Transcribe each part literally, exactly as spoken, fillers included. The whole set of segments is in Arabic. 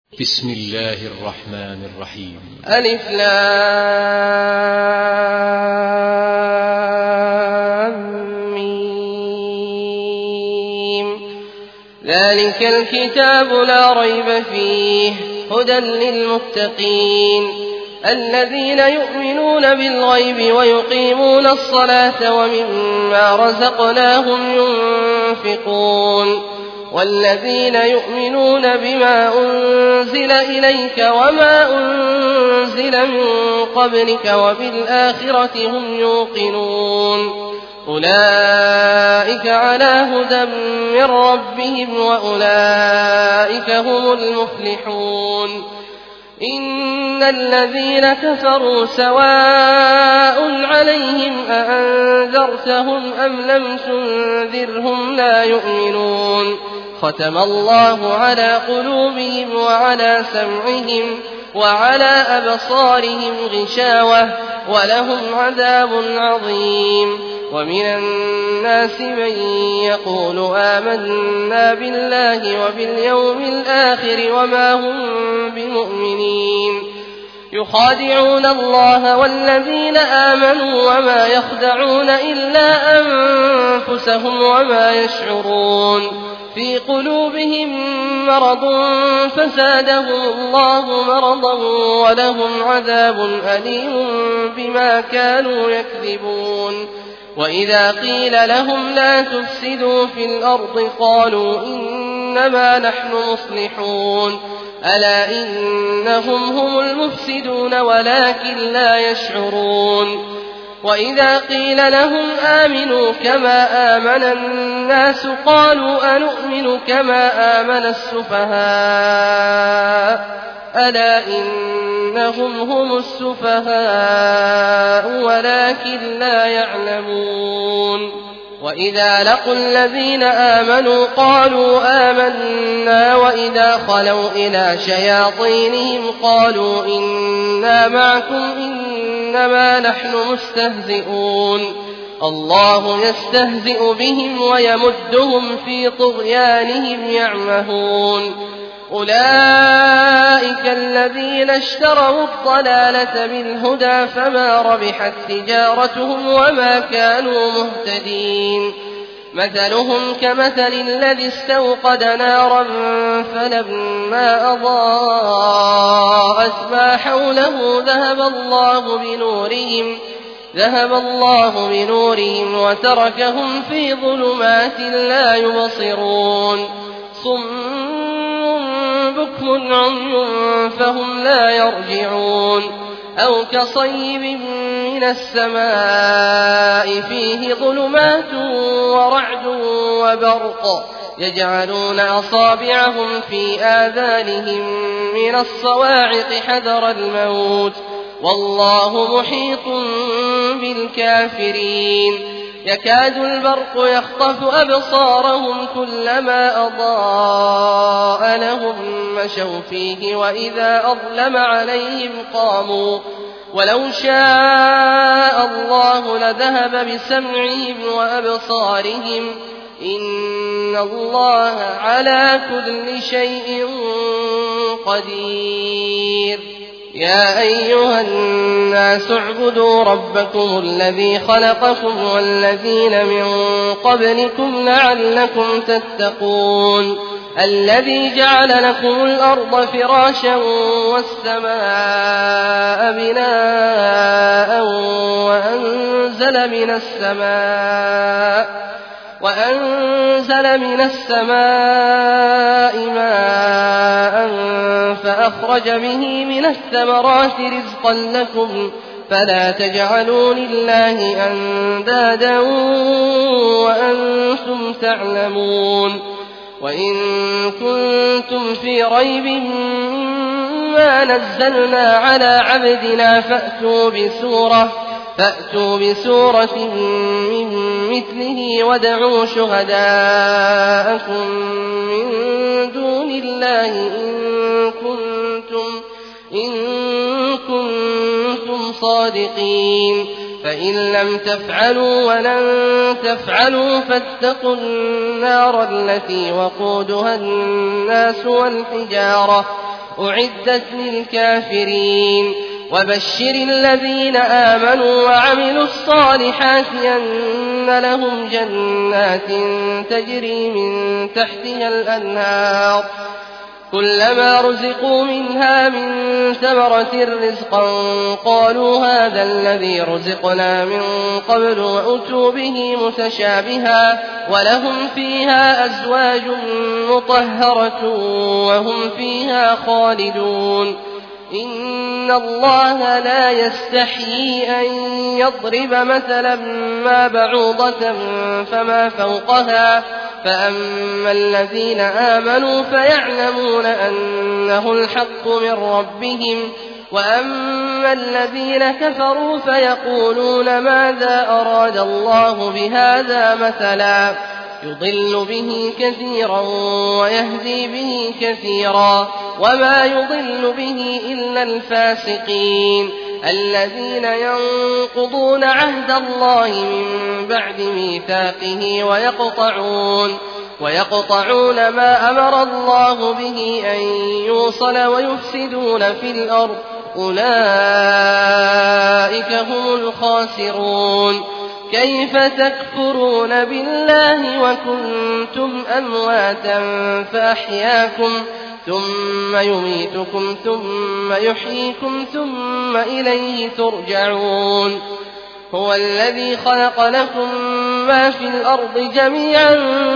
بسم الله الرحمن الرحيم. ألف لام ميم. ذلك الكتاب لا ريب فيه هدى للمتقين الذين يؤمنون بالغيب ويقيمون الصلاة ومما رزقناهم ينفقون والذين يؤمنون بما أنزل إليك وما أنزل من قبلك وبالآخرة هم يوقنون أولئك على هدى من ربهم وأولئك هم المفلحون. إن الذين كفروا سواء عليهم أأنذرتهم أم لم تنذرهم لا يؤمنون ختم الله على قلوبهم وعلى سمعهم وعلى أبصارهم غشاوة ولهم عذاب عظيم. ومن الناس من يقول آمنا بالله وباليوم الآخر وما هم بمؤمنين يخادعون الله والذين آمنوا وما يخدعون إلا أنفسهم وما يشعرون في قلوبهم مرض فزادهم الله مرضا ولهم عذاب أليم بما كانوا يكذبون. وإذا قيل لهم لا تفسدوا في الأرض قالوا إنما نحن مصلحون ألا إنهم هم المفسدون ولكن لا يشعرون. وإذا قيل لهم آمنوا كما آمن الناس قالوا أنؤمن كما آمن السفهاء ألا إنهم هم السفهاء ولكن لا يعلمون. وإذا لقوا الذين آمنوا قالوا آمنا وإذا خلوا إلى شياطينهم قالوا إنا معكم إنما نحن مستهزئون الله يستهزئ بهم ويمدهم في طغيانهم يعمهون. أولئك الذين اشتروا الضلالة بالهدى فما ربحت تجارتهم وما كانوا مهتدين. مثلهم كمثل الذي استوقد نارا فلما أضاءت ما حوله ذهب الله بنورهم ذهب الله بنورهم وتركهم في ظلمات لا يبصرون صم بكم عمي فهم لا يرجعون. أو كصيب من السماء فيه ظلمات ورعد وبرق يجعلون أصابعهم في آذانهم من الصواعق حذر الموت والله محيط بالكافرين. يكاد البرق يخطف أبصارهم كلما أضاء لهم مشوا فيه وإذا أظلم عليهم قاموا ولو شاء الله لذهب بسمعهم وأبصارهم إن الله على كل شيء قدير. يا أيها الناس اعبدوا ربكم الذي خلقكم والذين من قبلكم لعلكم تتقون الذي جعل لكم الأرض فراشا والسماء بناء وأنزل من السماء وأنزل من السماء ماء فأخرج به من الثمرات رزقا لكم فلا تجعلوا لله أندادا وأنتم تعلمون. وإن كنتم في ريب مما نزلنا على عبدنا فأتوا بسورة فأتوا بسورة من مثله وادعوا شهداءكم من دون الله إن كنتم, إن كنتم صادقين. فإن لم تفعلوا ولن تفعلوا فاتقوا النار التي وقودها الناس والحجارة أعدت للكافرين وبشر الذين آمنوا وعملوا الصالحات أن لهم جنات تجري من تحتها الأنهار كلما رزقوا منها من ثمرة رزقا قالوا هذا الذي رزقنا من قبل وأتوا به متشابها ولهم فيها أزواج مطهرة وهم فيها خالدون إن الله لا يستحيي أن يضرب مثلا ما بعوضة فما فوقها فأما الذين آمنوا فيعلمون أنه الحق من ربهم وأما الذين كفروا فيقولون ماذا أراد الله بهذا مثلا يضل به كثيرا ويهدي به كثيرا وما يضل به إلا الفاسقين الذين ينقضون عهد الله من بعد ميثاقه ويقطعون ويقطعون ما أمر الله به أن يوصل ويفسدون في الأرض أولئك هم الخاسرون كيف تكفرون بالله وكنتم أمواتا فأحياكم ثم يميتكم ثم يحييكم ثم إليه ترجعون هو الذي خلق لكم ما في الأرض جميعا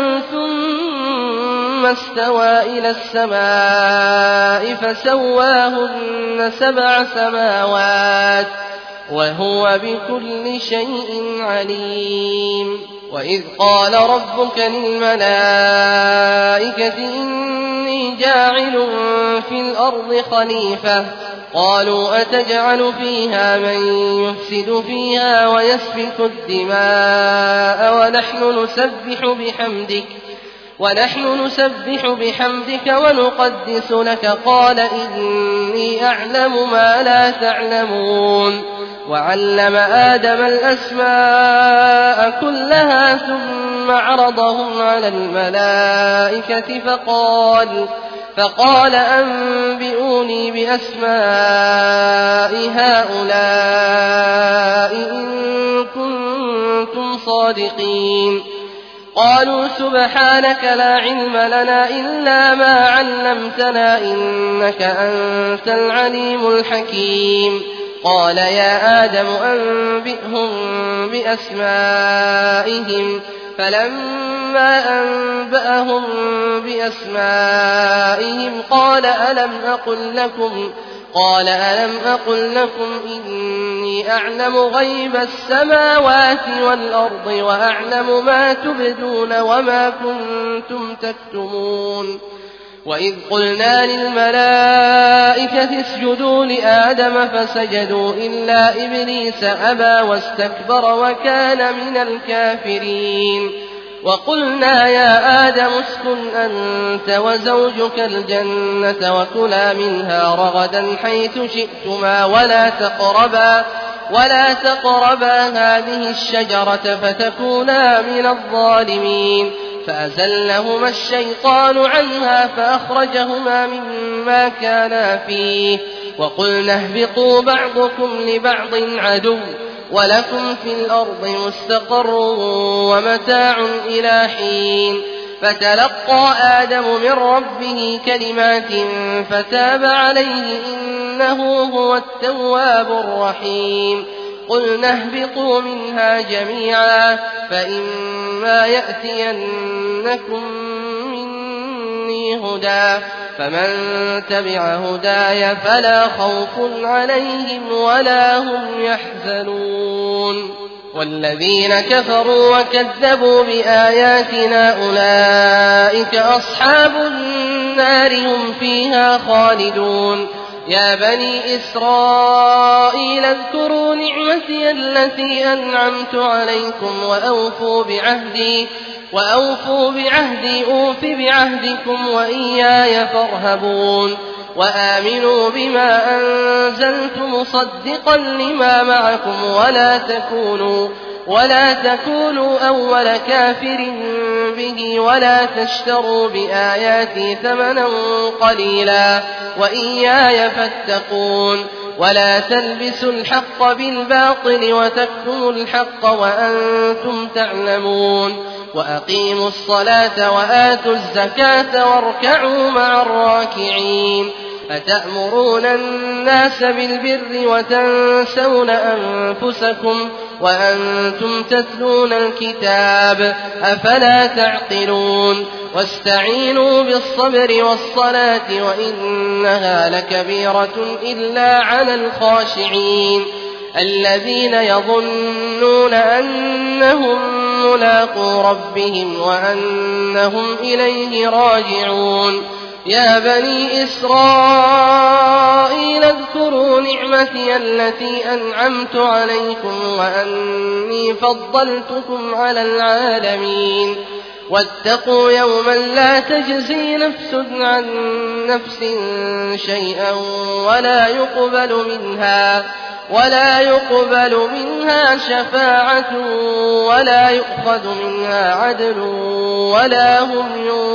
ثم استوى إلى السماء فسواهن سبع سماوات وهو بكل شيء عليم وإذ قال ربك للملائكة إني جاعل في الأرض خليفة قالوا أتجعل فيها من يفسد فيها ويسفك الدماء ونحن نسبح بحمدك ونحن نسبح بحمدك ونقدس لك قال إني أعلم ما لا تعلمون وعلم آدم الأسماء كلها ثم عرضهم على الملائكة فقال فقال أنبئوني بأسماء هؤلاء إن كنتم صادقين قالوا سبحانك لا علم لنا إلا ما علمتنا إنك أنت العليم الحكيم قال يا آدم أنبئهم بأسمائهم فلما أنبأهم بأسمائهم قال ألم أقل لكم قال ألم أقل لكم إني أعلم غيب السماوات والأرض وأعلم ما تبدون وما كنتم تكتمون وإذ قلنا للملائكة اسجدوا لآدم فسجدوا إلا إبليس أبى واستكبر وكان من الكافرين وقلنا يا آدم اسكن أنت وزوجك الجنة وكلا منها رغدا حيث شئتما ولا تقربا ولا تقربا هذه الشجرة فتكونا من الظالمين فأزلهما الشيطان عنها فأخرجهما مما كانا فيه وقلنا اهبطوا بعضكم لبعض عدو ولكم في الأرض مستقر ومتاع إلى حين فتلقى آدم من ربه كلمات فتاب عليه إنه هو التواب الرحيم قلنا اهبطوا منها جميعا فإما يأتينكم مني هدى فمن تبع هداي فلا خوف عليهم ولا هم يحزنون والذين كفروا وكذبوا بآياتنا أولئك أصحاب النار هم فيها خالدون يا بني إسرائيل اذكروا نعمتي التي أنعمت عليكم وأوفوا بعهدي وأوفوا بعهدي أوف بعهدكم وإياي فارهبون وآمنوا بما أنزلت مصدقا لما معكم ولا تكونوا ولا تكونوا أول كافر به ولا تشتروا بآياتي ثمنا قليلا وإياي فاتقون ولا تلبسوا الحق بالباطل وتكتموا الحق وأنتم تعلمون وأقيموا الصلاة وآتوا الزكاة واركعوا مع الراكعين أتأمرون الناس بالبر وتنسون أنفسكم وأنتم تتلون الكتاب أفلا تعقلون واستعينوا بالصبر والصلاة وإنها لكبيرة إلا على الخاشعين الذين يظنون أنهم ملاقو ربهم وأنهم إليه راجعون يا بني إسرائيل اذكروا نعمتي التي أنعمت عليكم وأني فضلتكم على العالمين واتقوا يوما لا تجزي نفس عن نفس شيئا ولا يقبل منها ولا يقبل منها شفاعة ولا يؤخذ منها عدل ولا هم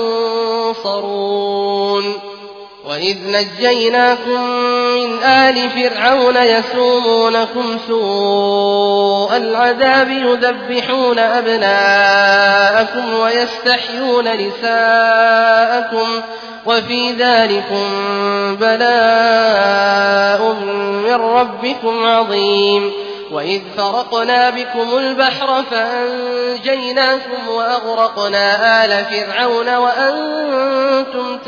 ينصرون وإذ نجيناكم من آل فرعون يسومونكم سوء العذاب يذبحون أبناءكم ويستحيون نساءكم وفي ذلكم بلاء من ربكم عظيم وإذ فرقنا بكم البحر فأنجيناكم وأغرقنا آل فرعون وأنتم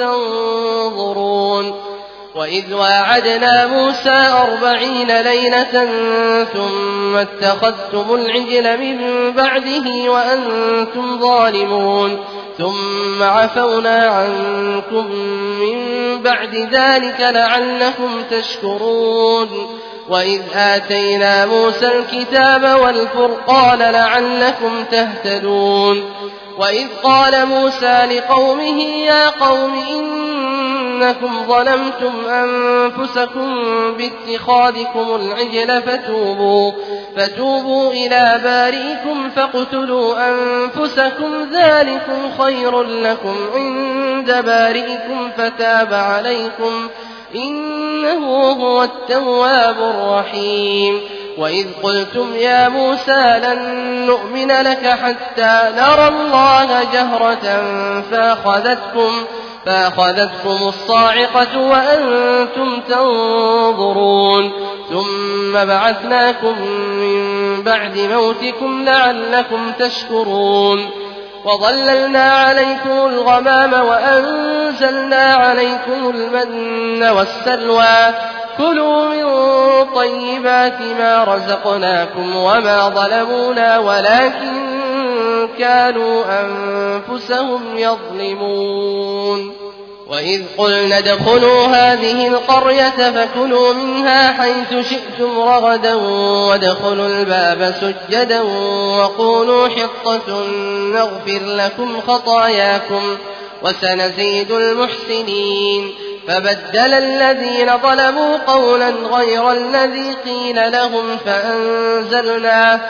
تنظرون وإذ واعدنا موسى أربعين ليلة ثم اتخذتم العجل من بعده وأنتم ظالمون ثم عفونا عنكم من بعد ذلك لعلكم تشكرون وإذ آتينا موسى الكتاب والفرقان لعلكم تهتدون وإذ قال موسى لقومه يا قوم إنكم ظلمتم أنفسكم باتخاذكم العجل فتوبوا, فتوبوا إلى بارئكم فاقتلوا أنفسكم ذلكم خير لكم عند بارئكم فتاب عليكم إنه هو التواب الرحيم وإذ قلتم يا موسى لن نؤمن لك حتى نرى الله جهرة فأخذتكم, فأخذتكم الصاعقة وأنتم تنظرون ثم بعثناكم من بعد موتكم لعلكم تشكرون وظللنا عليكم الغمام وأنزلنا عليكم المن والسلوى كلوا من طيبات ما رزقناكم وما ظلمونا ولكن كانوا أنفسهم يظلمون وإذ قلنا ادخلوا هذه القرية فكلوا منها حيث شئتم رغدا وادخلوا الباب سجدا وقولوا حطة نغفر لكم خطاياكم وسنزيد المحسنين فبدل الذين ظلموا قولا غير الذي قيل لهم فأنزلنا,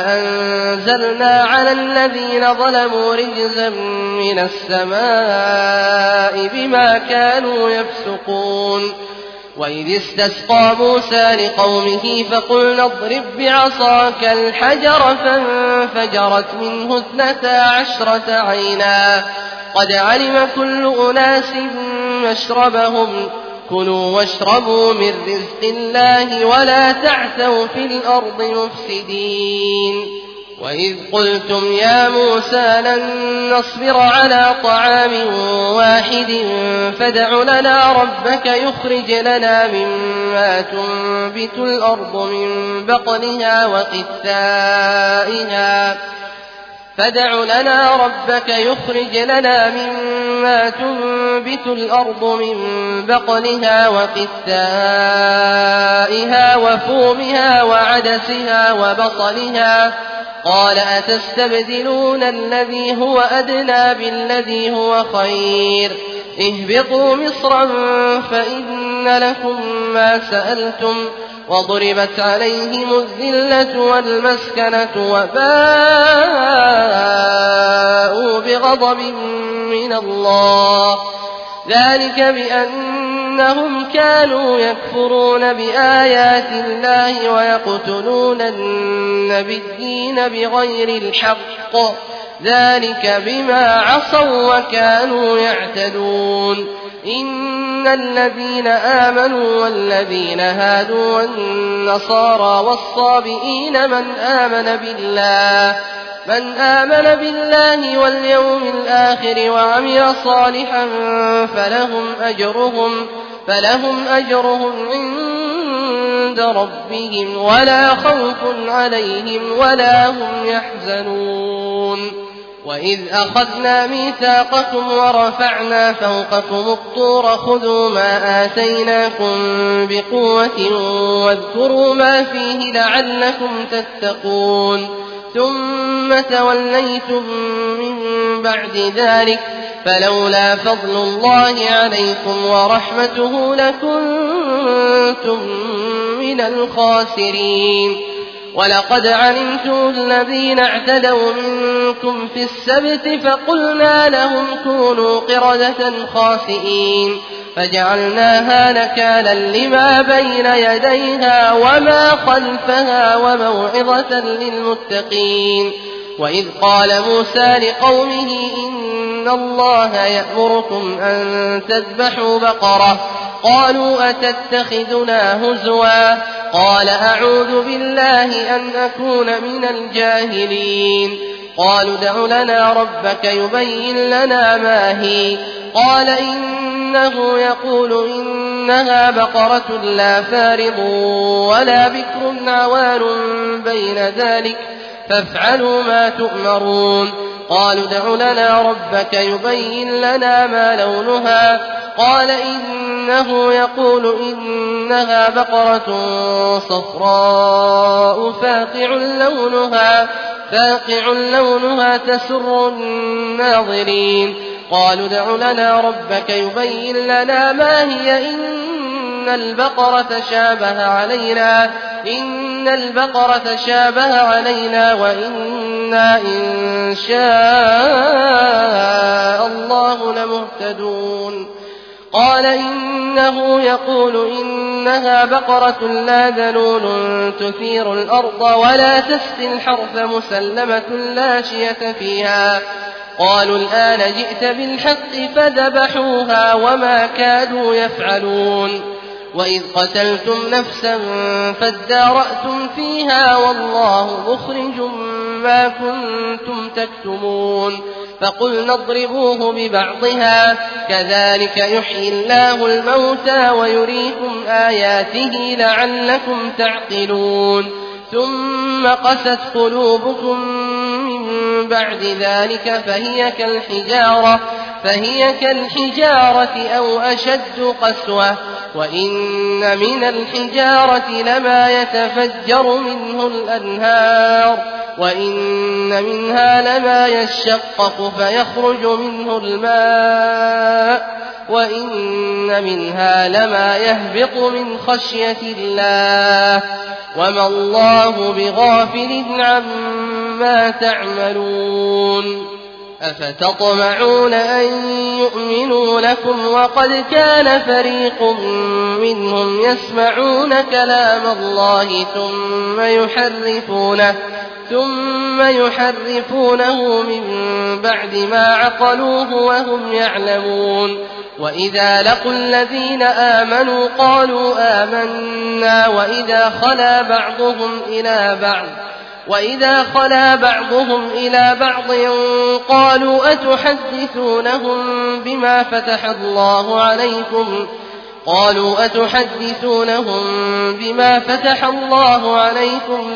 فأنزلنا على الذين ظلموا رجزا من السماء بما كانوا يفسقون وإذ استسقى موسى لقومه فقلنا اضرب بعصاك الحجر فانفجرت منه اثنتا عشرة عينا قد علم كل أناس مشربهم كلوا واشربوا من رزق الله ولا تعثوا في الأرض مفسدين وإذ قلتم يا موسى لن نصبر على طعام واحد فادع لنا ربك يخرج لنا مما تنبت الأرض من بقلها وقثائها فادع لنا ربك يخرج لنا مما تنبت الأرض من بقلها وقثائها وفومها وعدسها وبصلها قال أتستبدلون الذي هو أدنى بالذي هو خير اهبطوا مصرا فإن لكم ما سألتم وضربت عليهم الذلة والمسكنة وباءوا بغضب من الله ذلك بأنهم كانوا يكفرون بآيات الله ويقتلون النبيين بغير الحق ذلك بما عصوا وكانوا يعتدون إن الذين آمنوا والذين هادوا والنصارى والصابئين من آمن بالله من آمن بالله واليوم الآخر وعمل صالحا فلهم أجرهم فلهم أجرهم عند ربهم ولا خوف عليهم ولا هم يحزنون وإذ أخذنا ميثاقكم ورفعنا فوقكم الطور خذوا ما آتيناكم بقوة واذكروا ما فيه لعلكم تتقون ثم توليتم من بعد ذلك فلولا فضل الله عليكم ورحمته لكنتم من الخاسرين ولقد علمتم الذين اعتدوا منكم في السبت فقلنا لهم كونوا قردة خاسئين فجعلناها نكالا لما بين يديها وما خلفها وموعظة للمتقين وإذ قال موسى لقومه إن الله يأمركم أن تذبحوا بقرة قالوا أتتخذنا هزوا قال أعوذ بالله أن أكون من الجاهلين قالوا ادع لنا ربك يبين لنا ما هي قال إنه يقول إنها بقرة لا فارض ولا بكر عوان بين ذلك فافعلوا ما تؤمرون قالوا ادع لنا ربك يبين لنا ما لونها قال إنه يقول إنها بقرة صفراء فاقع لونها فاقع لونها تسر الناظرين قالوا ادع لنا ربك يبين لنا ما هي إن البقرة تشابه علينا إن البقرة تشابه علينا وإنا إن شاء الله لمهتدون قال إنه يقول إنها بقرة لا ذلول تثير الأرض ولا تسقي الحرث مسلمة لا شية فيها قالوا الآن جئت بالحق فذبحوها وما كادوا يفعلون وإذ قتلتم نفسا فادارأتم فيها والله مخرج ما كنتم تكتمون فقلنا اضربوه ببعضها كذلك يحيي الله الموتى ويريكم آياته لعلكم تعقلون ثم قست قلوبكم من بعد ذلك فهي كالحجارة فهي كالحجارة أو أشد قسوة وإن من الحجارة لما يتفجر منه الأنهار وإن منها لما يشقق فيخرج منه الماء وإن منها لما يهبط من خشية الله وما الله بغافل عما تعملون أفتطمعون أن يؤمنوا لكم وقد كان فريق منهم يسمعون كلام الله ثم يحرفونه ثم يحرفونه من بعد ما عقلوه وهم يعلمون وإذا لقوا الذين آمنوا قالوا آمنا وإذا خلا بعضهم إلى بعض وإذا خلا بعضهم إلى بعض قالوا أتحدثونهم بما فتح الله عليكم قالوا أتحدثونهم بما فتح الله عليكم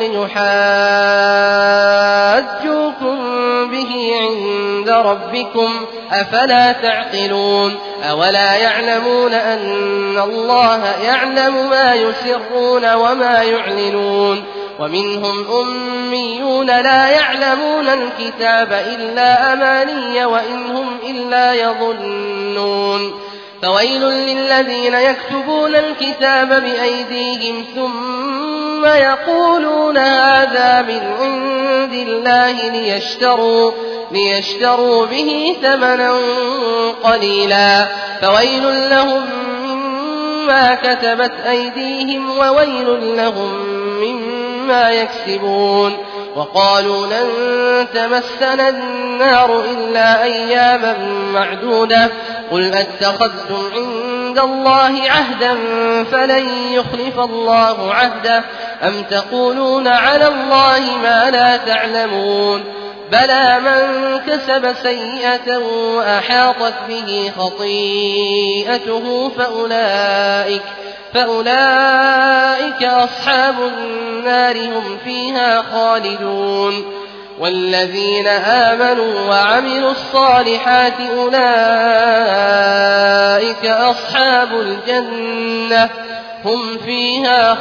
ليحاجوكم به عند ربكم أفلا تعقلون أولا يعلمون أن الله يعلم ما يسرون وما يعلنون ومنهم أميون لا يعلمون الكتاب إلا أماني وإن هم إلا يظنون فويل للذين يكتبون الكتاب بأيديهم ثم يقولون هذا من عند الله ليشتروا, ليشتروا به ثمنا قليلا فويل لهم مما كتبت أيديهم وويل لهم مما يكسبون. وقالوا لن تمسنا النار إلا أياما معدودة قل أتخذتم عند الله عهدا فلن يخلف الله عهده أم تقولون على الله ما لا تعلمون بلى من كسب سيئة وأحاطت به خطيئته فأولئك, فأولئك أصحاب النار هم فيها خالدون. والذين آمنوا وعملوا الصالحات أولئك أصحاب الجنة هم فيها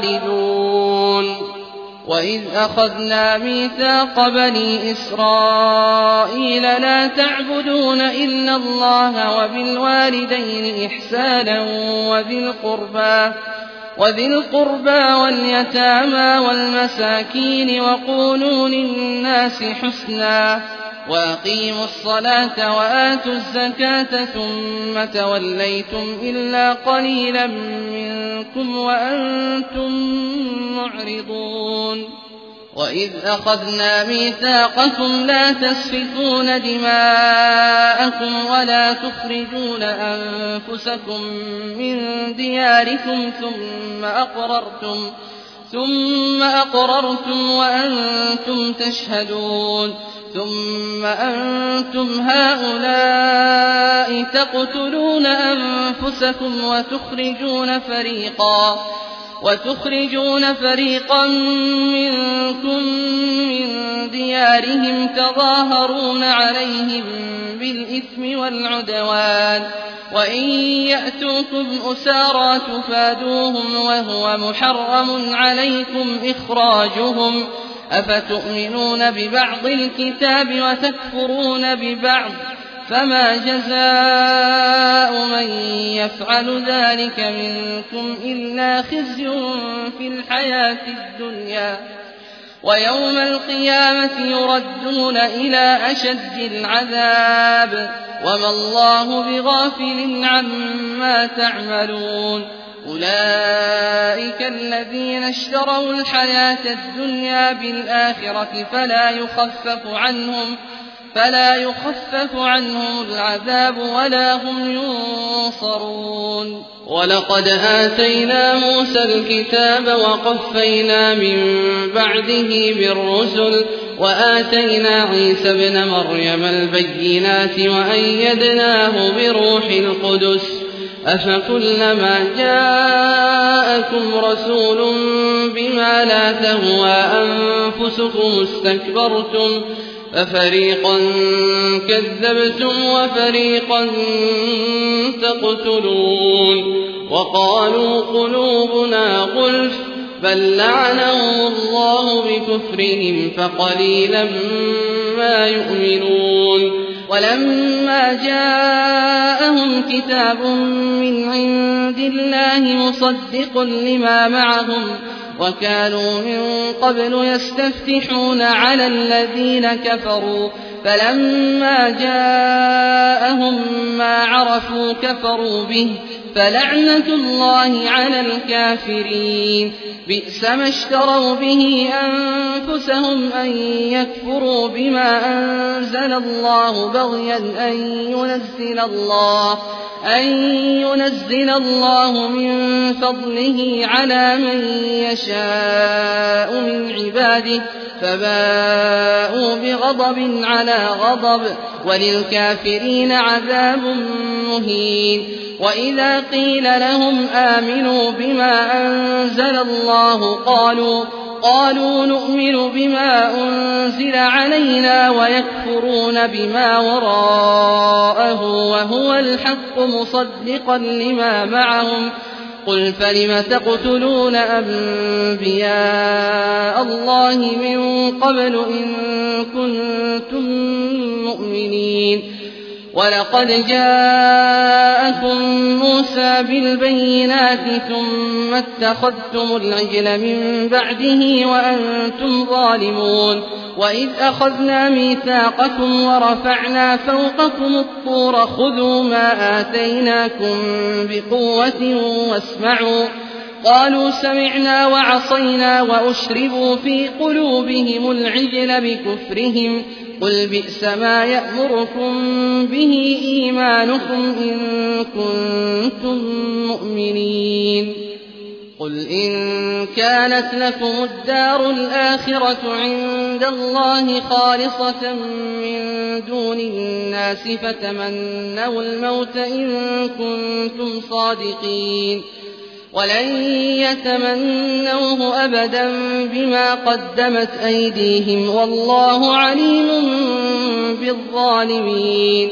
خالدون. وإذ أخذنا ميثاق بني إسرائيل لا تعبدون إلا الله وبالوالدين إحسانا وذي القربى وذي القربى واليتامى والمساكين وقولوا للناس حسنا وأقيموا الصلاة وآتوا الزكاة ثم توليتم إلا قليلا منكم وأنتم معرضون. وإذ أخذنا ميثاقكم لا تسفكون دماءكم ولا تخرجون أنفسكم من دياركم ثم أقررتم, ثم أقررتم وأنتم تشهدون ثم أنتم هؤلاء تقتلون أنفسكم وتخرجون فريقا وتخرجون فريقا منكم من ديارهم تظاهرون عليهم بالإثم والعدوان وإن يأتوكم أسارى تفادوهم وهو محرم عليكم إخراجهم أفتؤمنون ببعض الكتاب وتكفرون ببعض فما جزاء من يفعل ذلك منكم إلا خزي في الحياة الدنيا ويوم القيامة يردون إلى أشد العذاب وما الله بغافل عما تعملون. أولئك الذين اشتروا الحياة الدنيا بالآخرة فلا يخفف عنهم فلا يخفف عنهم العذاب ولا هم ينصرون. ولقد آتينا موسى الكتاب وقفينا من بعده بالرسل وآتينا عيسى ابن مريم البينات وأيدناه بروح القدس أفكلما جاءكم رسول بما لا تهوى أنفسكم استكبرتم ففريقا كذبتم وفريقا تقتلون. وقالوا قلوبنا غلف بل لعنهم الله بكفرهم فقليلا ما يؤمنون. ولما جاءهم كتاب من عند الله مصدق لما معهم وكانوا من قبل يستفتحون على الذين كفروا فلما جاءهم ما عرفوا كفروا به فلعنة الله على الكافرين. بئس ما اشتروا به أنفسهم أن يكفروا بما أنزل الله بغيا أن ينزل الله أن ينزل الله من فضله على من يشاء من عباده فباءوا بغضب على غضب وللكافرين عذاب مهين. وإذا قيل لهم آمنوا بما أنزل الله قالوا قالوا نؤمن بما أنزل علينا ويكفرون بما وراءه وهو الحق مصدقا لما معهم قل فلم تقتلون أنبياء الله من قبل إن كنتم مؤمنين. ولقد جاءكم موسى بالبينات ثم اتخذتم العجل من بعده وأنتم ظالمون وإذ أخذنا ميثاقكم ورفعنا فوقكم الطور خذوا ما آتيناكم بقوة واسمعوا قالوا سمعنا وعصينا وأشربوا في قلوبهم العجل بكفرهم قل بئس ما يأمركم به إيمانكم إن كنتم مؤمنين قل إن كانت لكم الدار الآخرة عند الله خالصة من دون الناس فتمنوا الموت إن كنتم صادقين ولن يتمنوه أبدا بما قدمت أيديهم والله عليم بالظالمين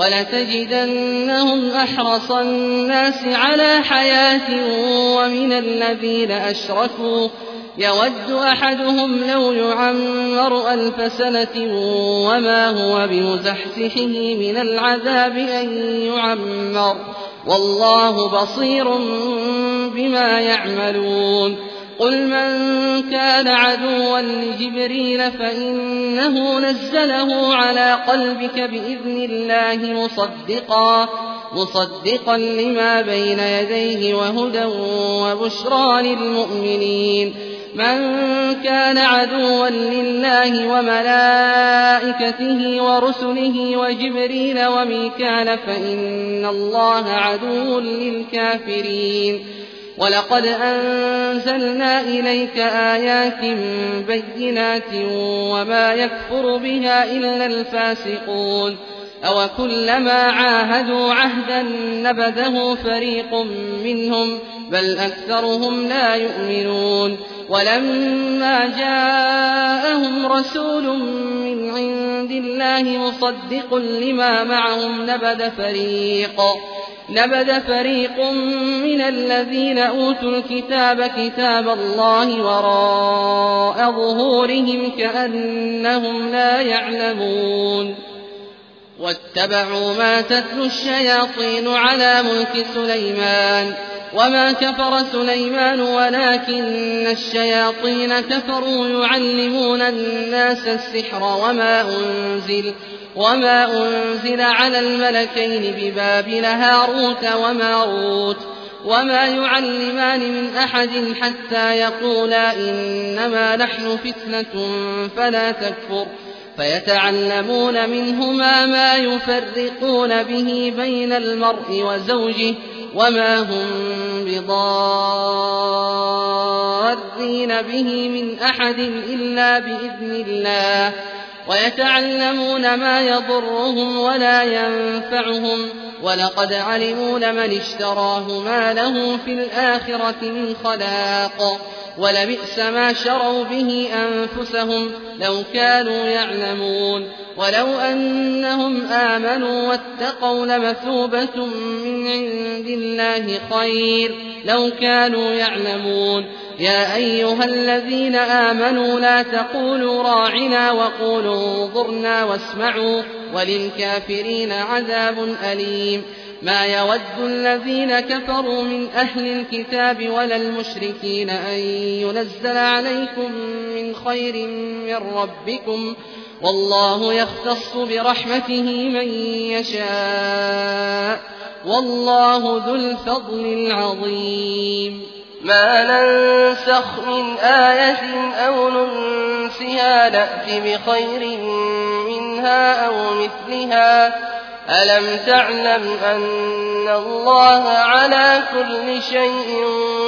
ولتجدنهم أحرص الناس على حياة ومن الذين أشركوا يود أحدهم لو يعمر ألف سنة وما هو بمزحزحه من العذاب أن يعمر والله بصير بما يعملون قل من كان عدوا لجبريل فإنه نزله على قلبك بإذن الله مصدقا مصدقا لما بين يديه وهدى وبشرى للمؤمنين من كان عدوا لله وملائكته ورسله وجبريل وميكال فإن الله عدو للكافرين ولقد أنزلنا إليك آيات بينات وما يكفر بها إلا الفاسقون أو كلما عاهدوا عهدا نبذه فريق منهم بل أكثرهم لا يؤمنون ولما جاءهم رسول من عند الله مصدق لما معهم نبذ فريق نبذ فريق من الذين أوتوا الكتاب كتاب الله وراء ظهورهم كأنهم لا يعلمون واتبعوا ما تتلو الشياطين على ملك سليمان وما كفر سليمان ولكن الشياطين كفروا يعلمون الناس السحر وما أنزل وما أنزل على الملكين ببابل هاروت وماروت وما يعلمان من أحد حتى يقولا إنما نحن فتنة فلا تكفر فيتعلمون منهما ما يفرقون به بين المرء وزوجه وما هم بضارين به من أحد إلا بإذن الله ويتعلمون ما يضرهم ولا ينفعهم ولقد علموا لمن اشتراه ما له في الآخرة من خلاق ولبئس ما شروا به أنفسهم لو كانوا يعلمون ولو أنهم آمنوا واتقوا لمثوبة من عند الله خير لو كانوا يعلمون يا أيها الذين آمنوا لا تقولوا راعنا وقولوا انظرنا واسمعوا وللكافرين عذاب أليم ما يود الذين كفروا من أهل الكتاب ولا المشركين أن ينزل عليكم من خير من ربكم والله يختص برحمته من يشاء والله ذو الفضل العظيم ما ننسخ من آية أو ننسها نأت بخير منها أو مثلها ألم تعلم أن الله على كل شيء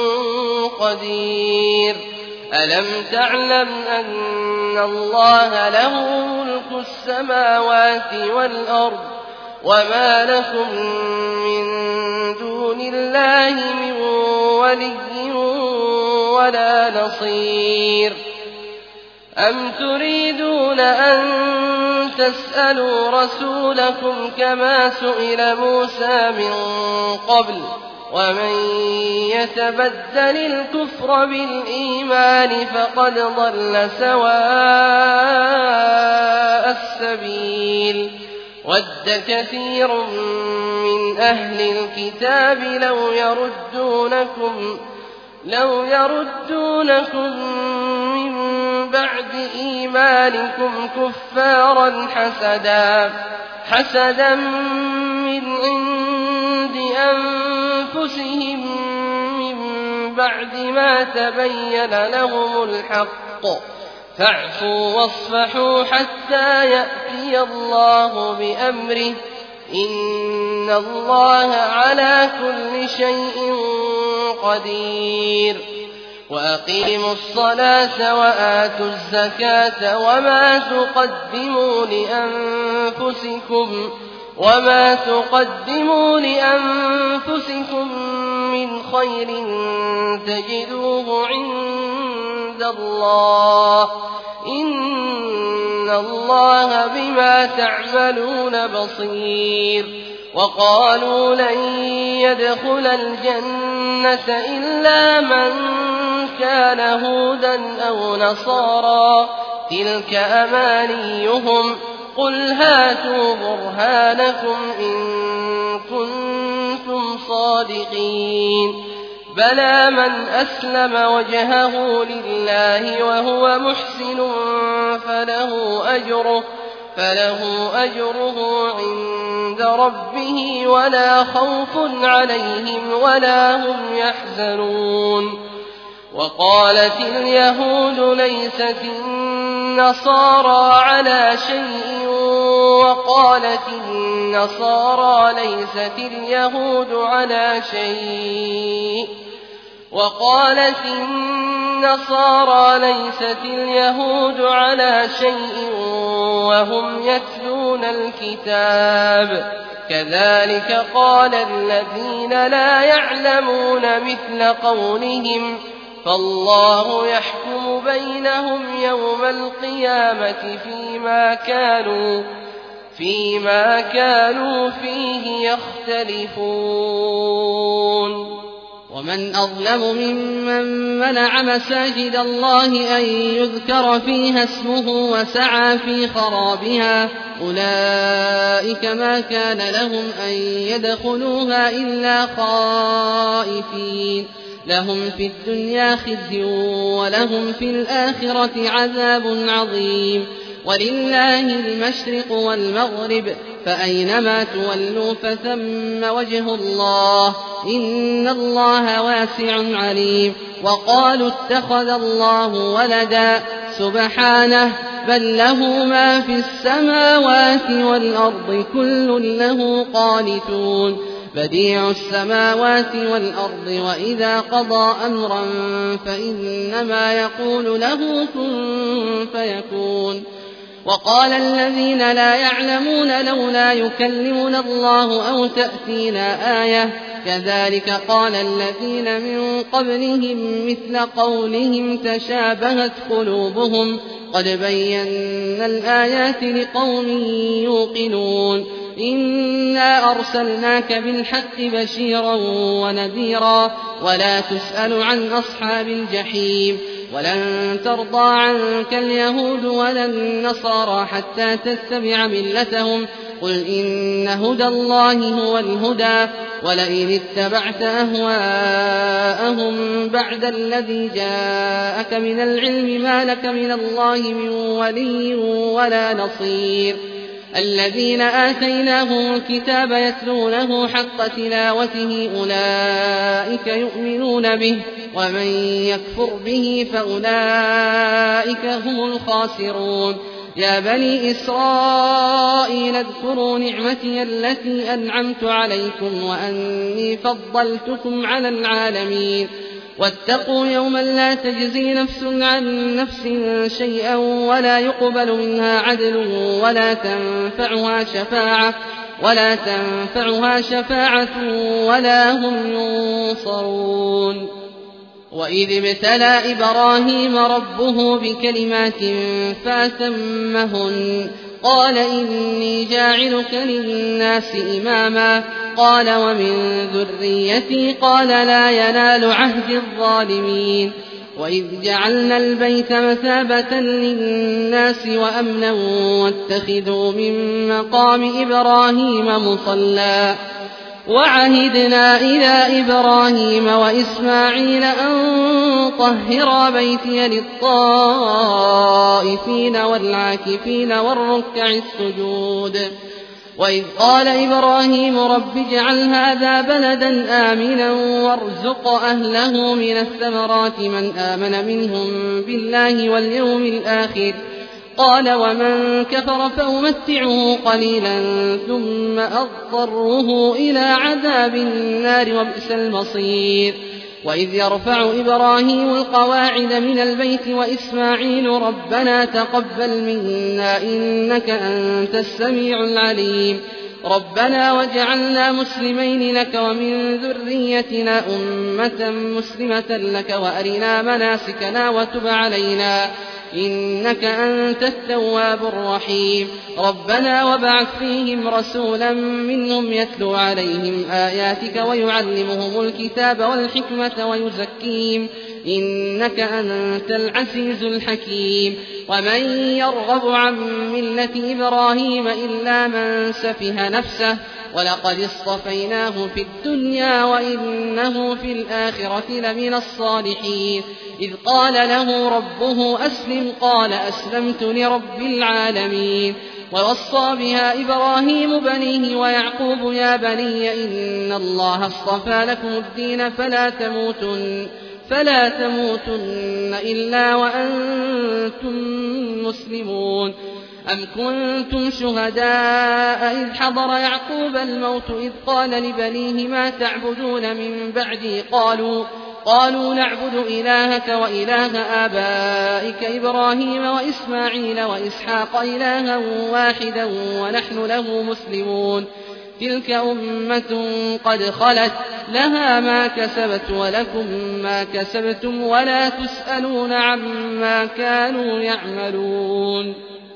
قدير ألم تعلم أن الله له ملك السماوات والأرض وما لكم من دون الله من ولي ولا نصير أم تريدون أن تسألوا رسولكم كما سئل موسى من قبل ومن يتبدل الكفر بالإيمان فقد ضل سواء السبيل وَدَّ كَثِيرٌ مِّنْ أَهْلِ الْكِتَابِ لَوْ يَرُدُّونَكُمْ لَوْ يَرُدُّونَكُم مِّن بَعْدِ إِيمَانِكُمْ كُفَّارًا حَسَدًا حَسَدًا مِّنْ عِندِ أَنفُسِهِم مِّن بَعْدِ مَا تَبَيَّنَ لَهُمُ الْحَقُّ ۖ فاعفوا واصفحوا حتى يأتي الله بأمره إن الله على كل شيء قدير وأقيموا الصلاة وآتوا الزكاة وما تقدموا لأنفسكم وما تقدموا لأنفسكم من خير تجدوه عند الله إن الله بما تعملون بصير وقالوا لن يدخل الجنة إلا من كان هودا أو نصارى تلك أمانيهم قل هاتوا برهانكم إن كنتم صادقين بلى من أسلم وجهه لله وهو محسن فله أجره فله أجره عند ربه ولا خوف عليهم ولا هم يحزنون وقالت اليهود ليست النصارى على شيء وقالت النصارى ليست اليهود على شيء وقالت النصارى ليست اليهود على شيء وهم يتلون الكتاب كذلك قال الذين لا يعلمون مثل قولهم فالله يحكم بينهم يوم القيامة فيما كانوا فيما كانوا فيه يختلفون ومن أظلم ممن منع مساجد الله أن يذكر فيها اسمه وسعى في خرابها أولئك ما كان لهم أن يدخلوها إلا خائفين لهم في الدنيا خزي ولهم في الآخرة عذاب عظيم ولله المشرق والمغرب فأينما تولوا فثم وجه الله إن الله واسع عليم وقالوا اتخذ الله ولدا سبحانه بل له ما في السماوات والأرض كل له قانتون بديع السماوات والأرض وإذا قضى أمرا فإنما يقول له كن فيكون وقال الذين لا يعلمون لولا يكلمنا الله أو تأتينا آية كذلك قال الذين من قبلهم مثل قولهم تشابهت قلوبهم قد بينا الآيات لقوم يوقنون إنا أرسلناك بالحق بشيرا ونذيرا ولا تسأل عن أصحاب الجحيم ولن ترضى عنك اليهود ولا النصارى حتى تتبع ملتهم قل إن هدى الله هو الهدى ولئن اتبعت أهواءهم بعد الذي جاءك من العلم ما لك من الله من ولي ولا نصير الذين آتيناهم الكتاب يتلونه حق تلاوته أولئك يؤمنون به ومن يكفر به فأولئك هم الخاسرون يا بني إسرائيل اذكروا نعمتي التي أنعمت عليكم وأني فضلتكم على العالمين واتقوا يوما لا تجزي نفس عن نفس شيئا ولا يقبل منها عدل ولا تنفعها شفاعة ولا تنفعها شفاعة ولا هم ينصرون وإذ ابتلى إبراهيم ربه بكلمات فأتمهن قال إني جاعلك للناس إماما قال ومن ذريتي قال لا ينال عهد الظالمين وإذ جعلنا البيت مثابة للناس وأمنا واتخذوا من مقام إبراهيم مصلى وعهدنا إلى إبراهيم وإسماعيل أن طهرا بيتي للطائفين والعاكفين والركع السجود وإذ قال إبراهيم رب اجعل هذا بلدا آمنا وارزق أهله من الثمرات من آمن منهم بالله واليوم الآخر قال ومن كفر فأمتعه قليلا ثم أضطره إلى عذاب النار وبئس المصير وإذ يرفع إبراهيم القواعد من البيت وإسماعيل ربنا تقبل منا إنك أنت السميع العليم ربنا واجعلنا مسلمين لك ومن ذريتنا أمة مسلمة لك وأرنا مناسكنا وتب علينا إنك أنت التواب الرحيم ربنا وابعث فيهم رسولا منهم يتلو عليهم آياتك ويعلمهم الكتاب والحكمة ويزكيهم إنك أنت العزيز الحكيم ومن يرغب عن ملة إبراهيم إلا من سفه نفسه ولقد اصطفيناه في الدنيا وإنه في الآخرة لمن الصالحين إذ قال له ربه أسلم قال أسلمت لرب العالمين ووصى بها إبراهيم بنيه ويعقوب يا بني إن الله اصطفى لكم الدين فلا تموتن فلا تموتن إلا وأنتم مسلمون أم كنتم شهداء إذ حضر يعقوب الموت إذ قال لبنيه ما تعبدون من بعدي قالوا قالوا نعبد إلهك وإله آبائك إبراهيم وإسماعيل وإسحاق إلها واحدا ونحن له مسلمون تلك أمة قد خلت لها ما كسبت ولكم ما كسبتم ولا تسألون عما كانوا يعملون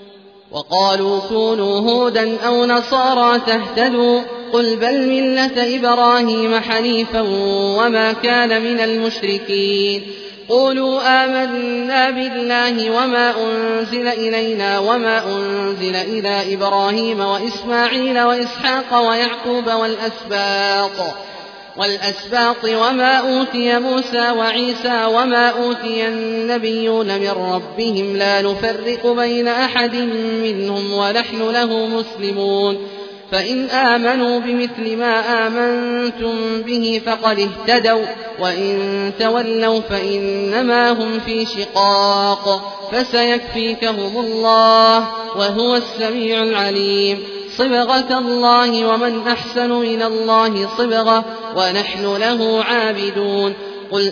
وقالوا كونوا هودا أو نصارى تهتدوا قل بل ملة إبراهيم حنيفا وما كان من المشركين قولوا آمنا بالله وما أنزل إلينا وما أنزل إلى إبراهيم وإسماعيل وإسحاق ويعقوب والأسباط والأسباط وما أوتي موسى وعيسى وما أوتي النبيون من ربهم لا نفرق بين أحد منهم ونحن له مسلمون فإن آمنوا بمثل ما آمنتم به فقد اهتدوا وإن تولوا فإنما هم في شقاق فسيكفيكهم الله وهو السميع العليم صبغة الله ومن أحسن من الله صبغة ونحن له عابدون قل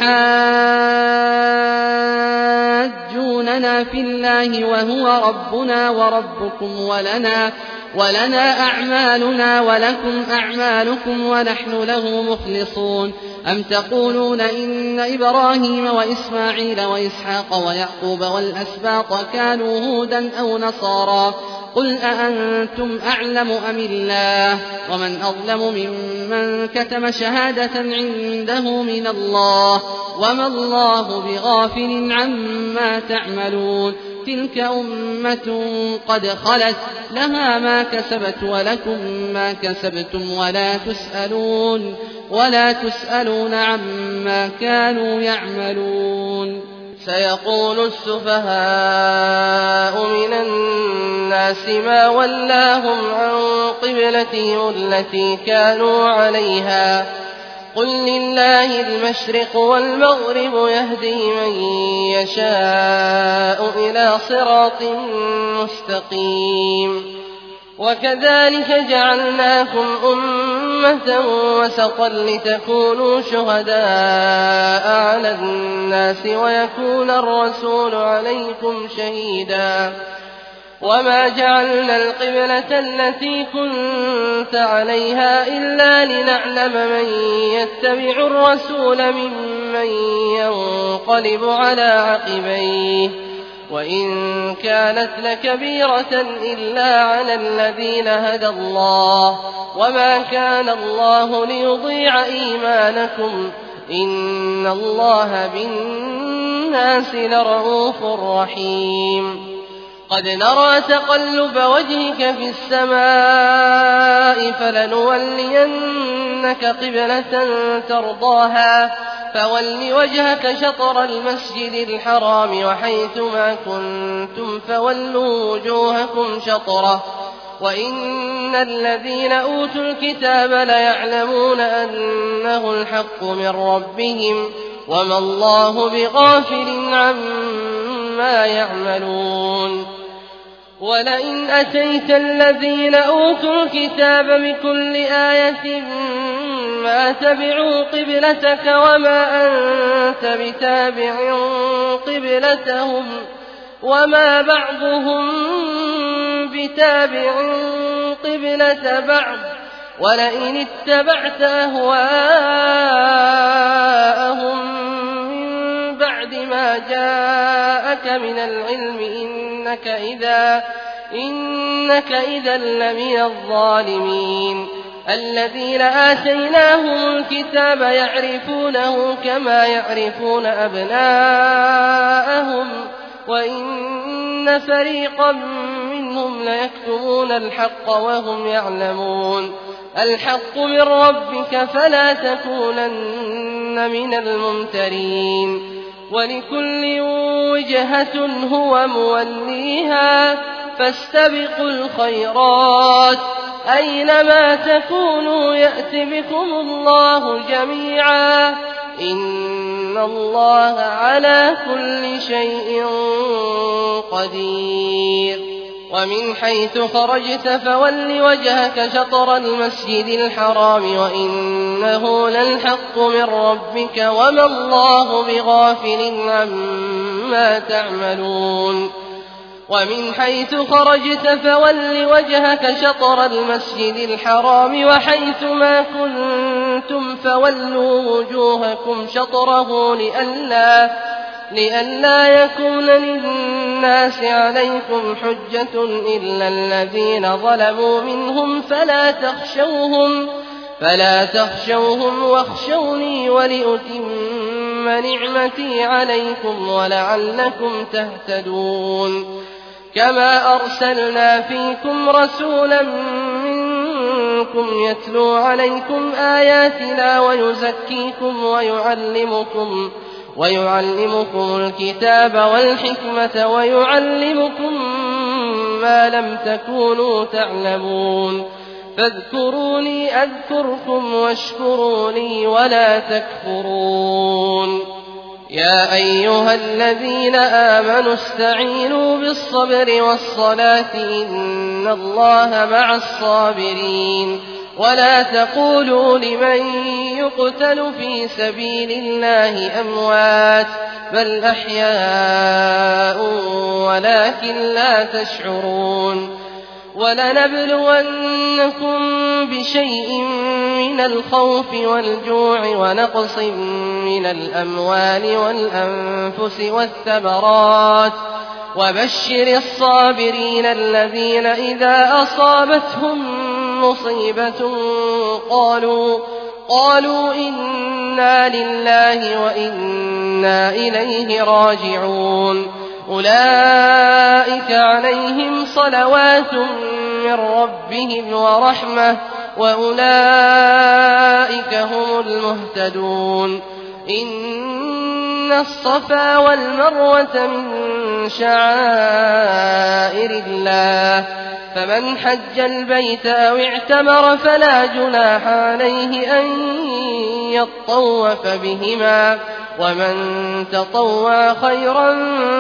أتحاجوننا في الله وهو ربنا وربكم ولنا ولنا أعمالنا ولكم أعمالكم ونحن له مخلصون أم تقولون إن إبراهيم وإسماعيل وإسحاق ويعقوب والأسباط كانوا هودا أو نصارى قل أأنتم أعلم أم الله ومن أظلم ممن كتم شهادة عنده من الله وما الله بغافل عما تعملون تلك أمة قد خلت لها ما كسبت ولكم ما كسبتم ولا تسألون ولا تسألون عما كانوا يعملون سيقول السفهاء من الناس ما ولاهم عن قبلتهم التي كانوا عليها قل لله المشرق والمغرب يهدي من يشاء إلى صراط مستقيم وكذلك جعلناكم أمة وسطا لتكونوا شهداء على الناس ويكون الرسول عليكم شهيدا وما جعلنا القبلة التي كنت عليها إلا لنعلم من يتبع الرسول ممن ينقلب على عقبيه وإن كانت لكبيرة إلا على الذين هدى الله وما كان الله ليضيع إيمانكم إن الله بالناس بالناس لرءوف رحيم قد نرى تقلب وجهك في السماء فلنولينك قبلة ترضاها فول وجهك شطر المسجد الحرام وحيثما كنتم فولوا وجوهكم شطره وإن الذين أوتوا الكتاب ليعلمون أنه الحق من ربهم وما الله بغافل عما يعملون ولئن أتيت الذين أوتوا الكتاب بكل آية ما تبعوا قبلتك وما أنت بتابع قبلتهم وما بعضهم بتابع قبلة بعض ولئن اتبعت أهواءهم من بعد ما جاءك من العلم إنك إذا إنك إذا لمن الظالمين الذين آتيناهم الكتاب يعرفونه كما يعرفون أبناءهم وإن فريقا منهم ليكتمون الحق وهم يعلمون الحق من ربك فلا تكونن من الممترين ولكل وجهة هو موليها فاستبقوا الخيرات أينما تكونوا يأت بكم الله جميعا إن الله على كل شيء قدير ومن حيث خرجت فول وجهك شطر المسجد الحرام وإنه للحق من ربك وما الله بغافل عما تعملون ومن حيث خرجت فول وجهك شطر المسجد الحرام وحيثما كنتم فولوا وجوهكم شطره لئلا لئلا يكون للناس عليكم حجة إلا الذين ظلموا منهم فلا تخشوهم فلا تخشوهم واخشوني ولأتم نعمتي عليكم ولعلكم تهتدون كما أرسلنا فيكم رسولا منكم يتلو عليكم آياتنا ويزكيكم ويعلمكم ويعلمكم الكتاب والحكمة ويعلمكم ما لم تكونوا تعلمون فاذكروني أذكركم واشكروا لي ولا تكفرون يا أيها الذين آمنوا استعينوا بالصبر والصلاة إن الله مع الصابرين ولا تقولوا لمن يقتل في سبيل الله أموات بل أحياء ولكن لا تشعرون ولنبلونكم بشيء من الخوف والجوع ونقص من الأموال والأنفس والثمرات وبشر الصابرين الذين إذا أصابتهم مصيبة قالوا قالوا إنا لله وإنا إليه راجعون أولئك عليهم صلوات من ربهم ورحمة وأولئك هم المهتدون إن الصفا والمروة من شعائر الله فمن حج البيت أو اعتمر فلا جناح عليه أن يطوف بهما ومن تطوع خيرا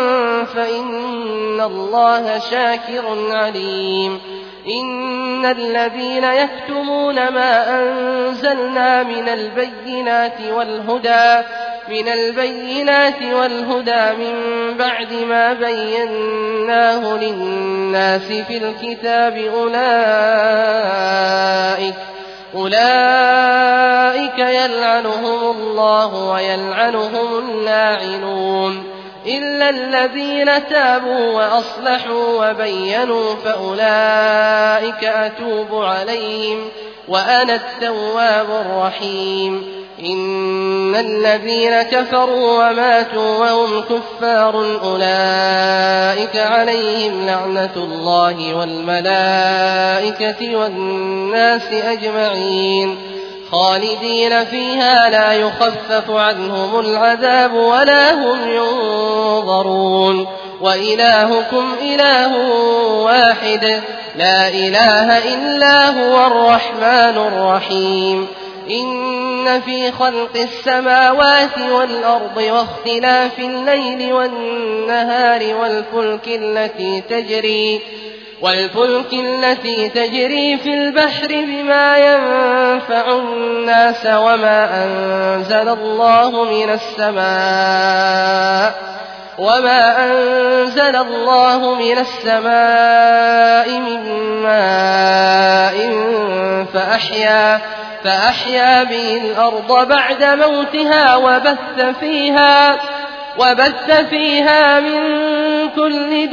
فإن الله شاكر عليم إن الذين يكتمون ما أنزلنا من البينات والهدى من البينات والهدى من بعد ما بيناه للناس في الكتاب أولئك أولئك يلعنهم الله ويلعنهم اللاعنون إلا الذين تابوا وأصلحوا وبينوا فأولئك أتوب عليهم وأنا التواب الرحيم إن الذين كفروا وماتوا وهم كفار أولئك عليهم لعنة الله والملائكة والناس أجمعين خالدين فيها لا يخفف عنهم العذاب ولا هم ينظرون وإلهكم إله واحد لا إله إلا هو الرحمن الرحيم إن في خلق السماوات والأرض واختلاف الليل والنهار والفلك التي تجري والفلك التي تجري في البحر بما ينفع الناس وما أنزل الله من السماء وما أنزل الله من السماء من ماء فأحيا فأحيا به الأرض بعد موتها وبث فيها وبث فيها من كل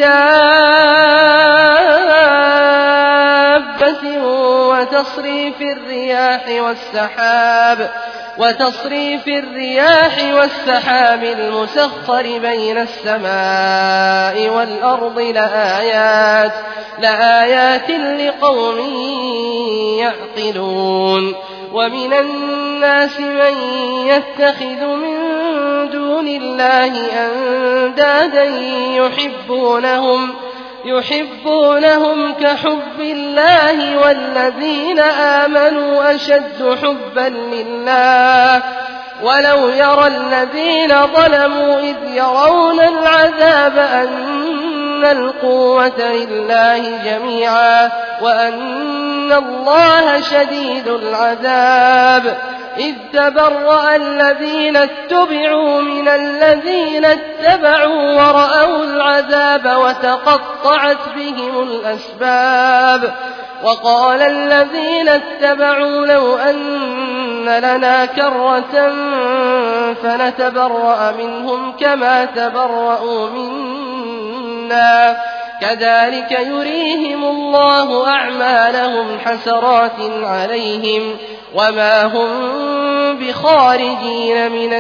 دابة وتصريف الرياح والسحاب وتصريف الرياح والسحاب المسخر بين السماء والأرض لآيات لآيات لقوم يعقلون ومن الناس من يتخذ من دون الله أندادا يحبونهم يحبونهم كحب الله والذين آمنوا أشد حبا لله ولو يرى الذين ظلموا إذ يرون العذاب أن القوة لله جميعا وأن الله شديد العذاب إذ تبرأ الذين اتبعوا من الذين اتبعوا ورأوا العذاب وتقطعت بهم الأسباب وقال الذين اتبعوا لو أن لنا كرة فنتبرأ منهم كما تبرأوا منا كذلك يريهم الله أعمالهم حسرات عليهم وما هم بخارجين من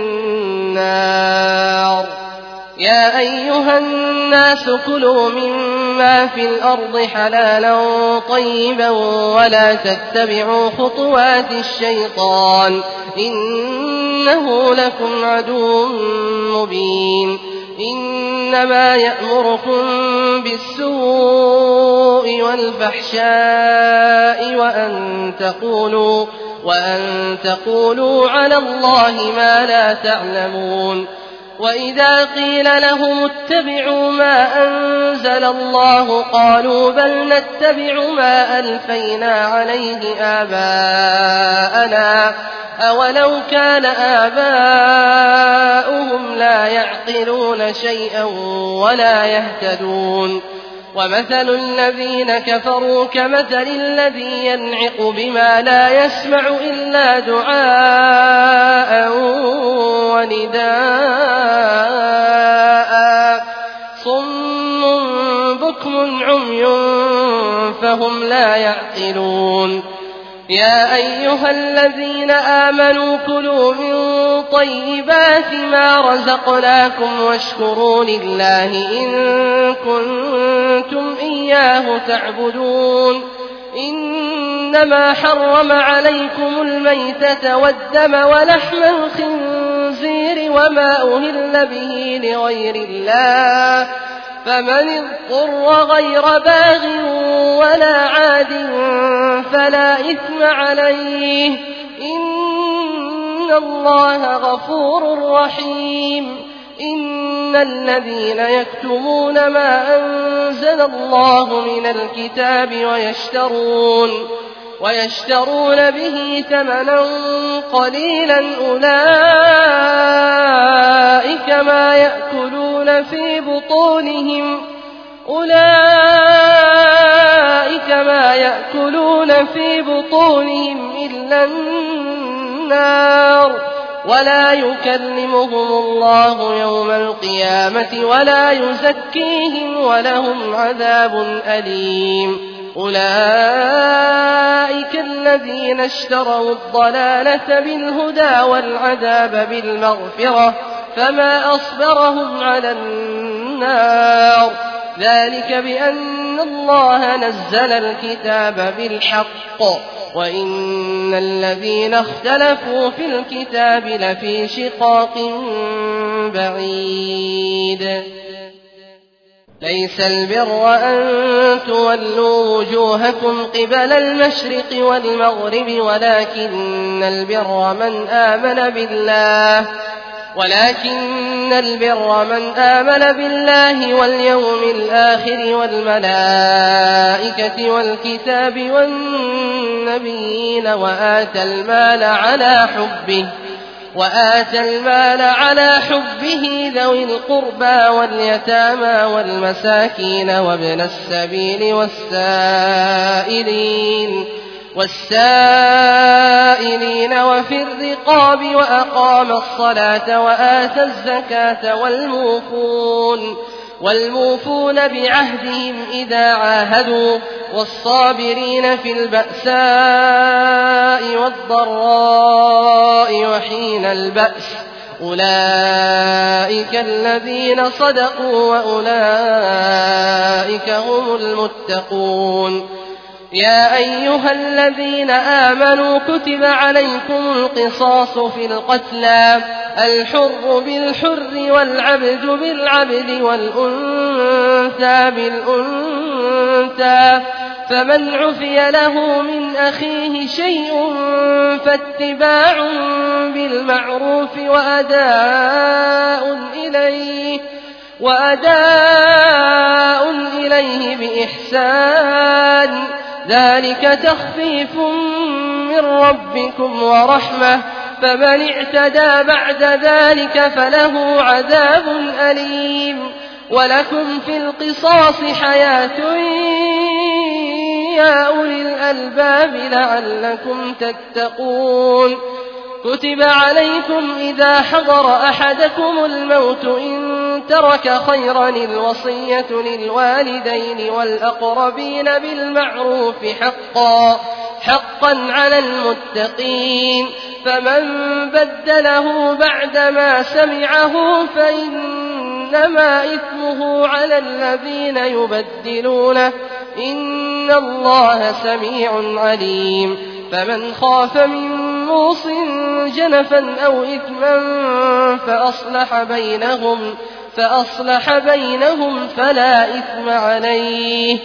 النار يا أيها الناس كلوا مما في الأرض حلالا طيبا ولا تتبعوا خطوات الشيطان إنه لكم عدو مبين إنما يأمركم بالسوء والفحشاء وأن تقولوا وأن تقولوا على الله ما لا تعلمون وإذا قيل لهم اتبعوا ما أنزل الله قالوا بل نتبع ما ألفينا عليه آباءنا أولو كان آباؤهم لا يعقلون شيئا ولا يهتدون ومثل الذين كفروا كمثل الذي ينعق بما لا يسمع إلا دعاء ونداء صم بكم عمي فهم لا يعقلون يا أيها الذين آمنوا كلوا من طيبات ما رزقناكم واشكروا لله إن كنتم إياه تعبدون إنما حرم عليكم الميتة والدم ولحم الخنزير وما أهل به لغير الله فمن اضطر غير باغ ولا عاد فلا إثم عليه إن الله غفور رحيم إن الذين يكتمون ما أنزل الله من الكتاب ويشترون ويشترون به ثمنا قليلا أولئك ما يأكلون في بطونهم أولئك ما يأكلون في بطونهم إلا النار ولا يكلمهم الله يوم القيامة ولا يزكيهم ولهم عذاب أليم أولئك الذين اشتروا الضلالة بالهدى والعذاب بالمغفرة فما أصبرهم على النار ذلك بأن الله نزل الكتاب بالحق وإن الذين اختلفوا في الكتاب لفي شقاق بعيد ليس البر أن تولوا وجوهكم قبل المشرق والمغرب ولكن البر من آمن بالله ولكن البر من آمن بالله واليوم الآخر والملائكة والكتاب والنبيين وآتى المال على حبه وآتى المال على حبه ذوي القربى واليتامى والمساكين وابن السبيل والسائلين والسائلين وفي الرقاب وأقام الصلاة وآتى الزكاة والموفون والموفون بعهدهم إذا عاهدوا والصابرين في البأساء والضراء وحين البأس أولئك الذين صدقوا وأولئك هم المتقون يا أيها الذين آمنوا كتب عليكم القصاص في القتلى الحر بالحر والعبد بالعبد والأنثى بالأنثى فمن عفي له من أخيه شيء فاتباع بالمعروف وأداء إليه وأداء إليه بإحسان ذلك تخفيف من ربكم ورحمة فمن اعتدى بعد ذلك فله عذاب أليم ولكم في القصاص حياة يا أولي الألباب لعلكم تتقون كتب عليكم إذا حضر أحدكم الموت إن ترك خيرا الوصية للوالدين والأقربين بالمعروف حقا حقا على المتقين فمن بدله بعدما سمعه فإنما إثمه على الذين يبدلونه إن الله سميع عليم فمن خاف من موص جنفا أو إثما فأصلح بينهم فأصلح بينهم فلا إثم عليه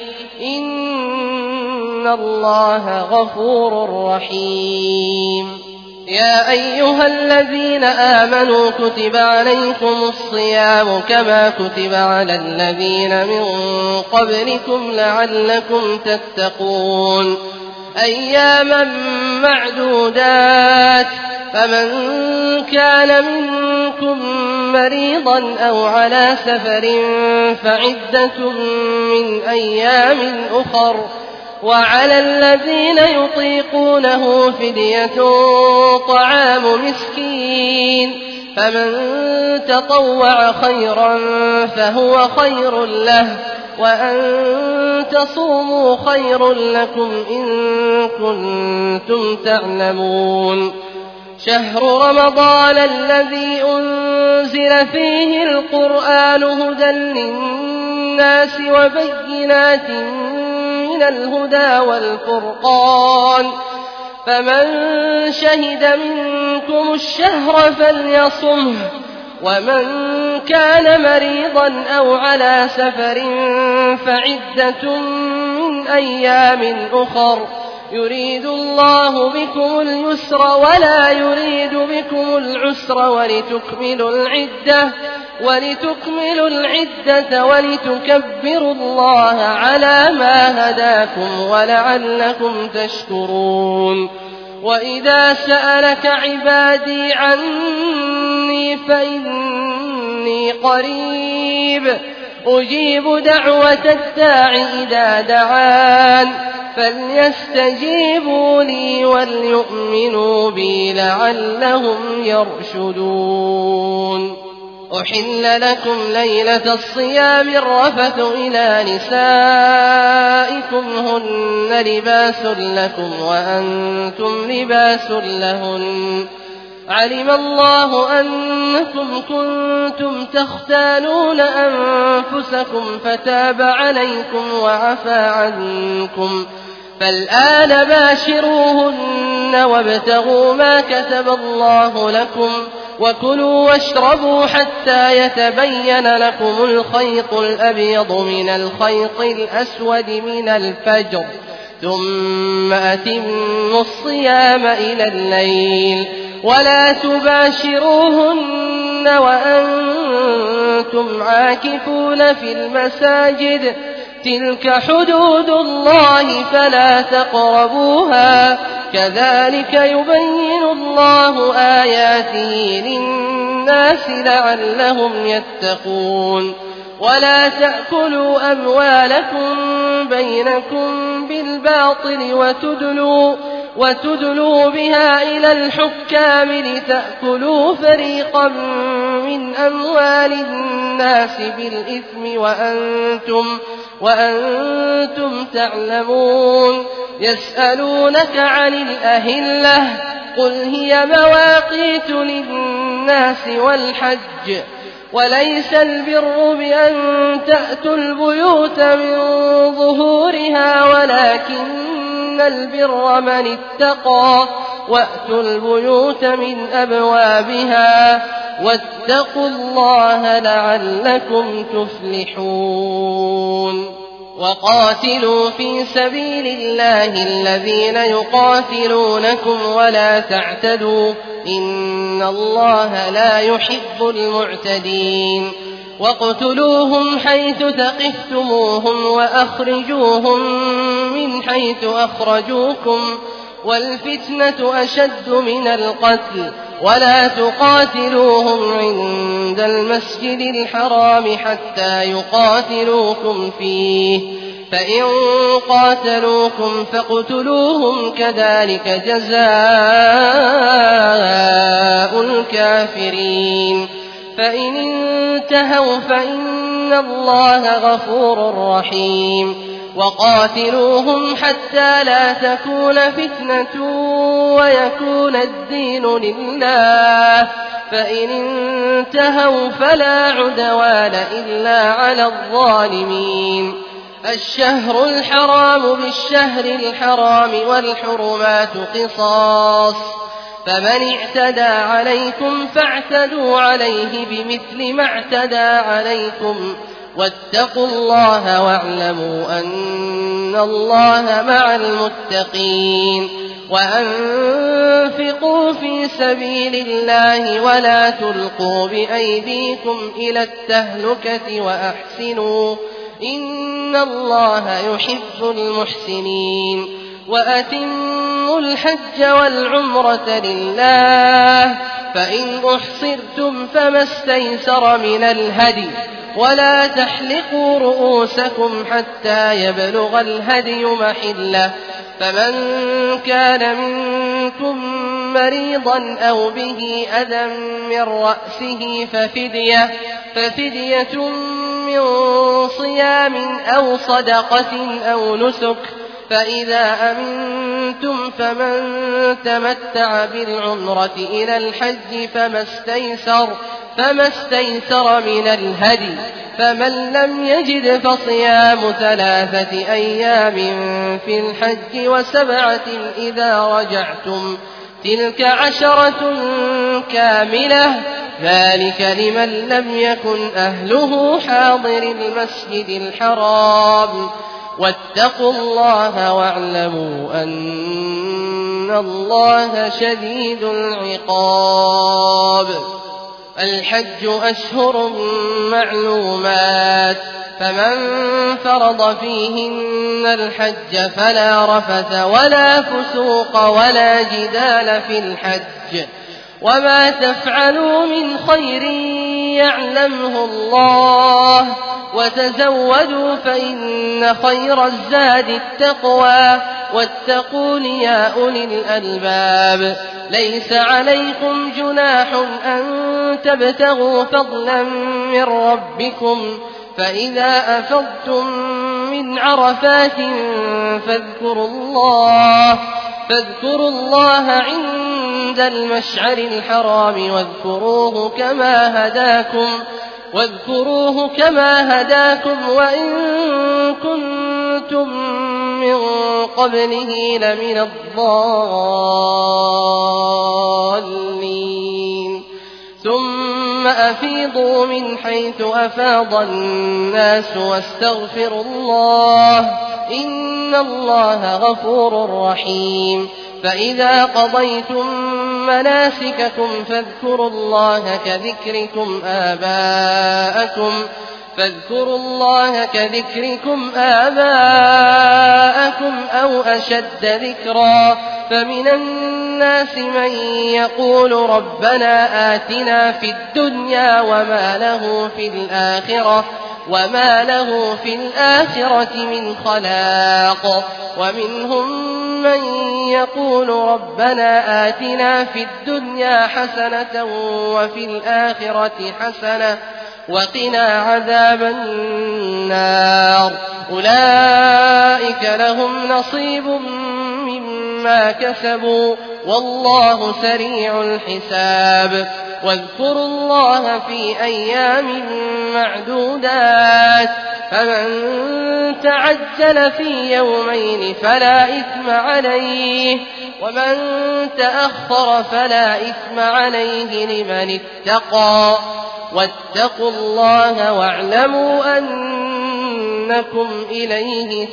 إن الله غفور رحيم يا أيها الذين آمنوا كتب عليكم الصيام كما كتب على الذين من قبلكم لعلكم تتقون أياما معدودات فمن كان منكم مريضا أو على سفر فعدة من أيام أخر وعلى الذين يطيقونه فدية طعام مسكين فمن تطوع خيرا فهو خير له وأن تصوموا خير لكم إن كنتم تعلمون شهر رمضان الذي أنزل فيه القرآن هدى للناس وبينات من الهدى والفرقان فمن شهد منكم الشهر فليصمه ومن كان مريضا أو على سفر فعدة من أيام أخر يريد الله بكم اليسر ولا يريد بكم العسر ولتكملوا العدة ولتكملوا العدة ولتكبروا الله على ما هداكم ولعلكم تشكرون وإذا سألك عبادي عني فإني قريب أجيب دعوة الداع إذا دعان فليستجيبوا لي وليؤمنوا بي لعلهم يرشدون أحل لكم ليلة الصيام الرفث إلى نسائكم هن لباس لكم وأنتم لباس لهن علم الله أنكم كنتم تختانون أنفسكم فتاب عليكم وعفى عنكم فالآن باشروهن وابتغوا ما كتب الله لكم وكلوا واشربوا حتى يتبين لكم الخيط الأبيض من الخيط الأسود من الفجر ثم أتموا الصيام إلى الليل ولا تباشروهن وأنتم عاكفون في المساجد تلك حدود الله فلا تقربوها كذلك يبين الله آياته للناس لعلهم يتقون ولا تأكلوا أموالكم بينكم بالباطل وتدلوا وتدلوا بها إلى الحكام لتأكلوا فريقا من أموال الناس بالإثم وأنتم, وأنتم تعلمون يسألونك عن الأهلة قل هي مواقيت للناس والحج وليس البر بأن تأتوا البيوت من ظهورها ولكن البر من اتقى وأتوا البيوت من أبوابها واتقوا الله لعلكم تفلحون وقاتلوا في سبيل الله الذين يقاتلونكم ولا تعتدوا إن الله لا يحب المعتدين واقتلوهم حيث ثقفتموهم وأخرجوهم من حيث أخرجوكم والفتنة أشد من القتل ولا تقاتلوهم عند المسجد الحرام حتى يقاتلوكم فيه فإن قاتلوكم فاقتلوهم كذلك جزاء الكافرين فإن انتهوا فإن الله غفور رحيم وقاتلوهم حتى لا تكون فتنة ويكون الدين لله فإن انتهوا فلا عدوان إلا على الظالمين الشهر الحرام بالشهر الحرام والحرمات قصاص فمن اعتدى عليكم فاعتدوا عليه بمثل ما اعتدى عليكم واتقوا الله واعلموا أن الله مع المتقين وأنفقوا في سبيل الله ولا تلقوا بأيديكم إلى التهلكة وأحسنوا إن الله يحب المحسنين وأتموا الحج والعمرة لله فإن أحصرتم فما استيسر من الهدي ولا تحلقوا رؤوسكم حتى يبلغ الهدي محله فمن كان منكم مريضا أو به أذى من رأسه ففدية, ففدية من صيام أو صدقة أو نسك فإذا أمنتم فمن تمتع بالعمرة إلى الحج فما استيسر, فما استيسر من الهدي فمن لم يجد فصيام ثلاثة أيام في الحج وسبعة إذا رجعتم تلك عشرة كاملة ذلك لمن لم يكن أهله حاضر المسجد الحرام واتقوا الله واعلموا أن الله شديد العقاب الحج أشهر معلومات فمن فرض فيهن الحج فلا رفث ولا فسوق ولا جدال في الحج وما تفعلوا من خير يعلمه الله وتزودوا فإن خير الزاد التقوى واتقون يا أولي الألباب ليس عليكم جناح أن تبتغوا فضلا من ربكم فإذا أفضتم من عرفات فاذكروا الله فاذكروا الله عند المشعر الحرام واذكروه كما هداكم واذكروه كما هداكم وإن كنتم من قبله لمن الضالين ثم أفيضوا من حيث أفاض الناس واستغفروا الله إن الله غفور رحيم فإذا قضيتم مناسككم فاذكروا الله كذكركم آباءكم فاذكروا الله كذكركم آباءكم أو أشد ذكرا فمن الناس من يقول ربنا آتنا في الدنيا وما له في الآخرة وما له في الآخرة من خلاق ومنهم من يقول ربنا آتنا في الدنيا حسنة وفي الآخرة حسنة وقنا عذاب النار أولئك لهم نصيب مما كسبوا والله سريع الحساب واذكروا الله في أيام معدودات فمن تعجل في يومين فلا إثم عليه ومن تأخر فلا إثم عليه لمن اتقى واتقوا الله واعلموا أنكم إليه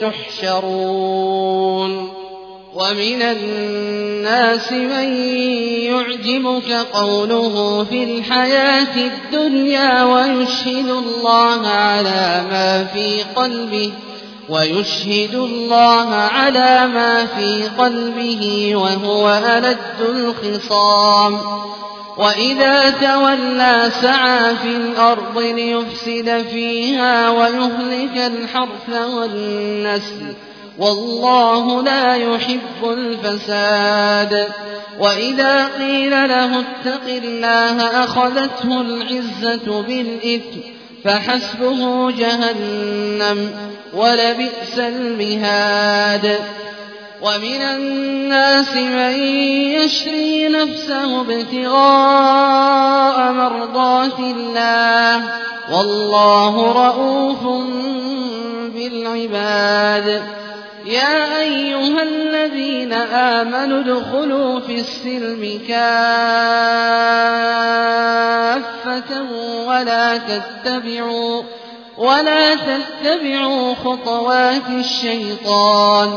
تحشرون ومن الناس من يعجبك قوله في الحياة الدنيا ويشهد الله على ما في قلبه ويشهد الله على ما في قلبه وهو ألد الخصام وإذا تولى سعى في الأرض ليفسد فيها ويهلك الحرث والنسل والله لا يحب الفساد وإذا قيل له اتق الله أخذته العزة بالإثم فحسبه جهنم ولبئس المهاد ومن الناس من يشري نفسه ابتغاء مرضات الله والله رءوف بالعباد يا أيها الذين آمنوا ادخلوا في السلم كافة ولا تتبعوا ولا تتبعوا خطوات الشيطان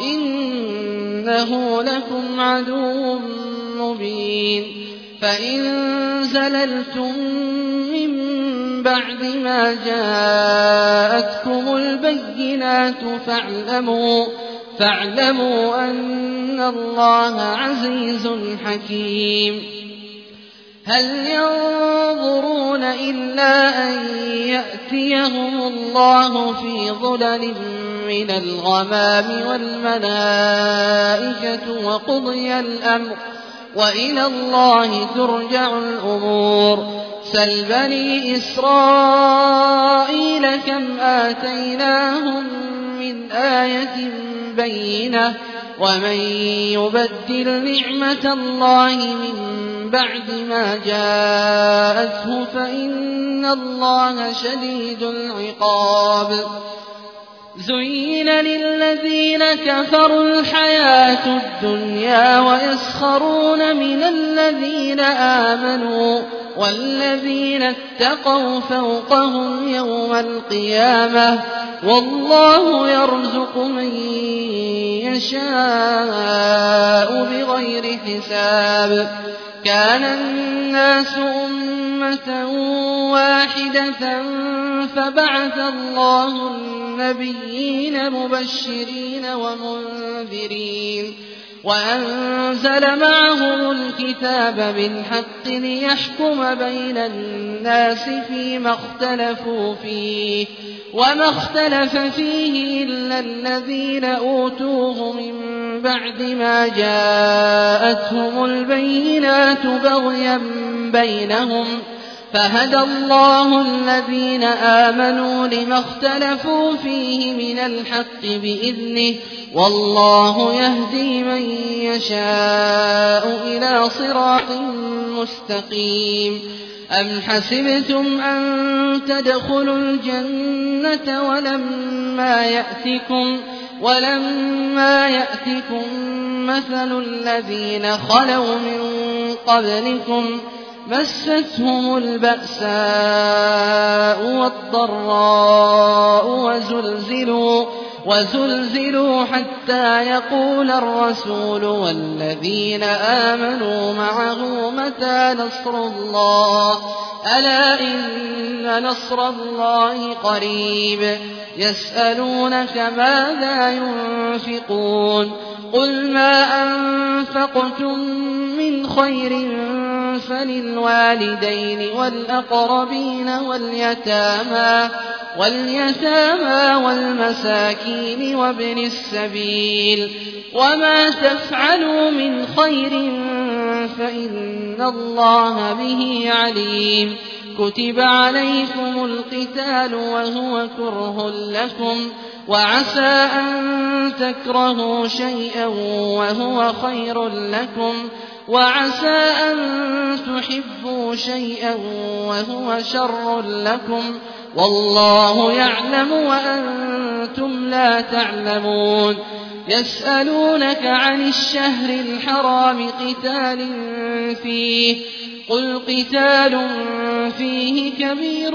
إنه لكم عدو مبين فإن زللتم من بعد ما جاءتكم البينات فاعلموا فاعلموا أن الله عزيز حكيم هل ينظرون إلا أن يأتيهم الله في ظلل من الغمام والملائكة وقضي الأمر وإلى الله ترجع الأمور سل بني إسرائيل كم آتيناهم من آية بينة ومن يبدل نعمة الله من بعد ما جاءته فإن الله شديد العقاب زين للذين كفروا الحياة الدنيا ويسخرون من الذين آمنوا والذين اتقوا فوقهم يوم القيامة والله يرزق من يشاء بغير حساب كان الناس أمة واحدة فبعث الله النبيين مبشرين ومنذرين وأنزل معهم الكتاب بالحق ليحكم بين الناس فيما اختلفوا فيه وما اختلف فيه إلا الذين أوتوه من بعد ما جاءتهم البينات بغيا بينهم فهدى الله الذين آمنوا لما اختلفوا فيه من الحق بإذنه والله يهدي من يشاء إلى صراط مستقيم. أم حسبتم أن تدخلوا الجنة ولما يأتكم ولما يأتكم مثل الذين خلوا من قبلكم مستهم البأساء والضراء وزلزلوا وزلزلوا حتى يقول الرسول والذين آمنوا معه متى نصر الله ألا إن نصر الله قريب. يسألونك ماذا ينفقون قل ما أنفقتم من خير فللوالدين والأقربين واليتامى واليتامى والمساكين وابن السبيل وما تفعلوا من خير فإن الله به عليم. كتب عليكم القتال وهو كره لكم وعسى أن تكرهوا شيئا وهو خير لكم وعسى أن تحبوا شيئا وهو شر لكم والله يعلم وأنتم لا تعلمون. يسألونك عن الشهر الحرام قتال فيه قل قتال فيه كبير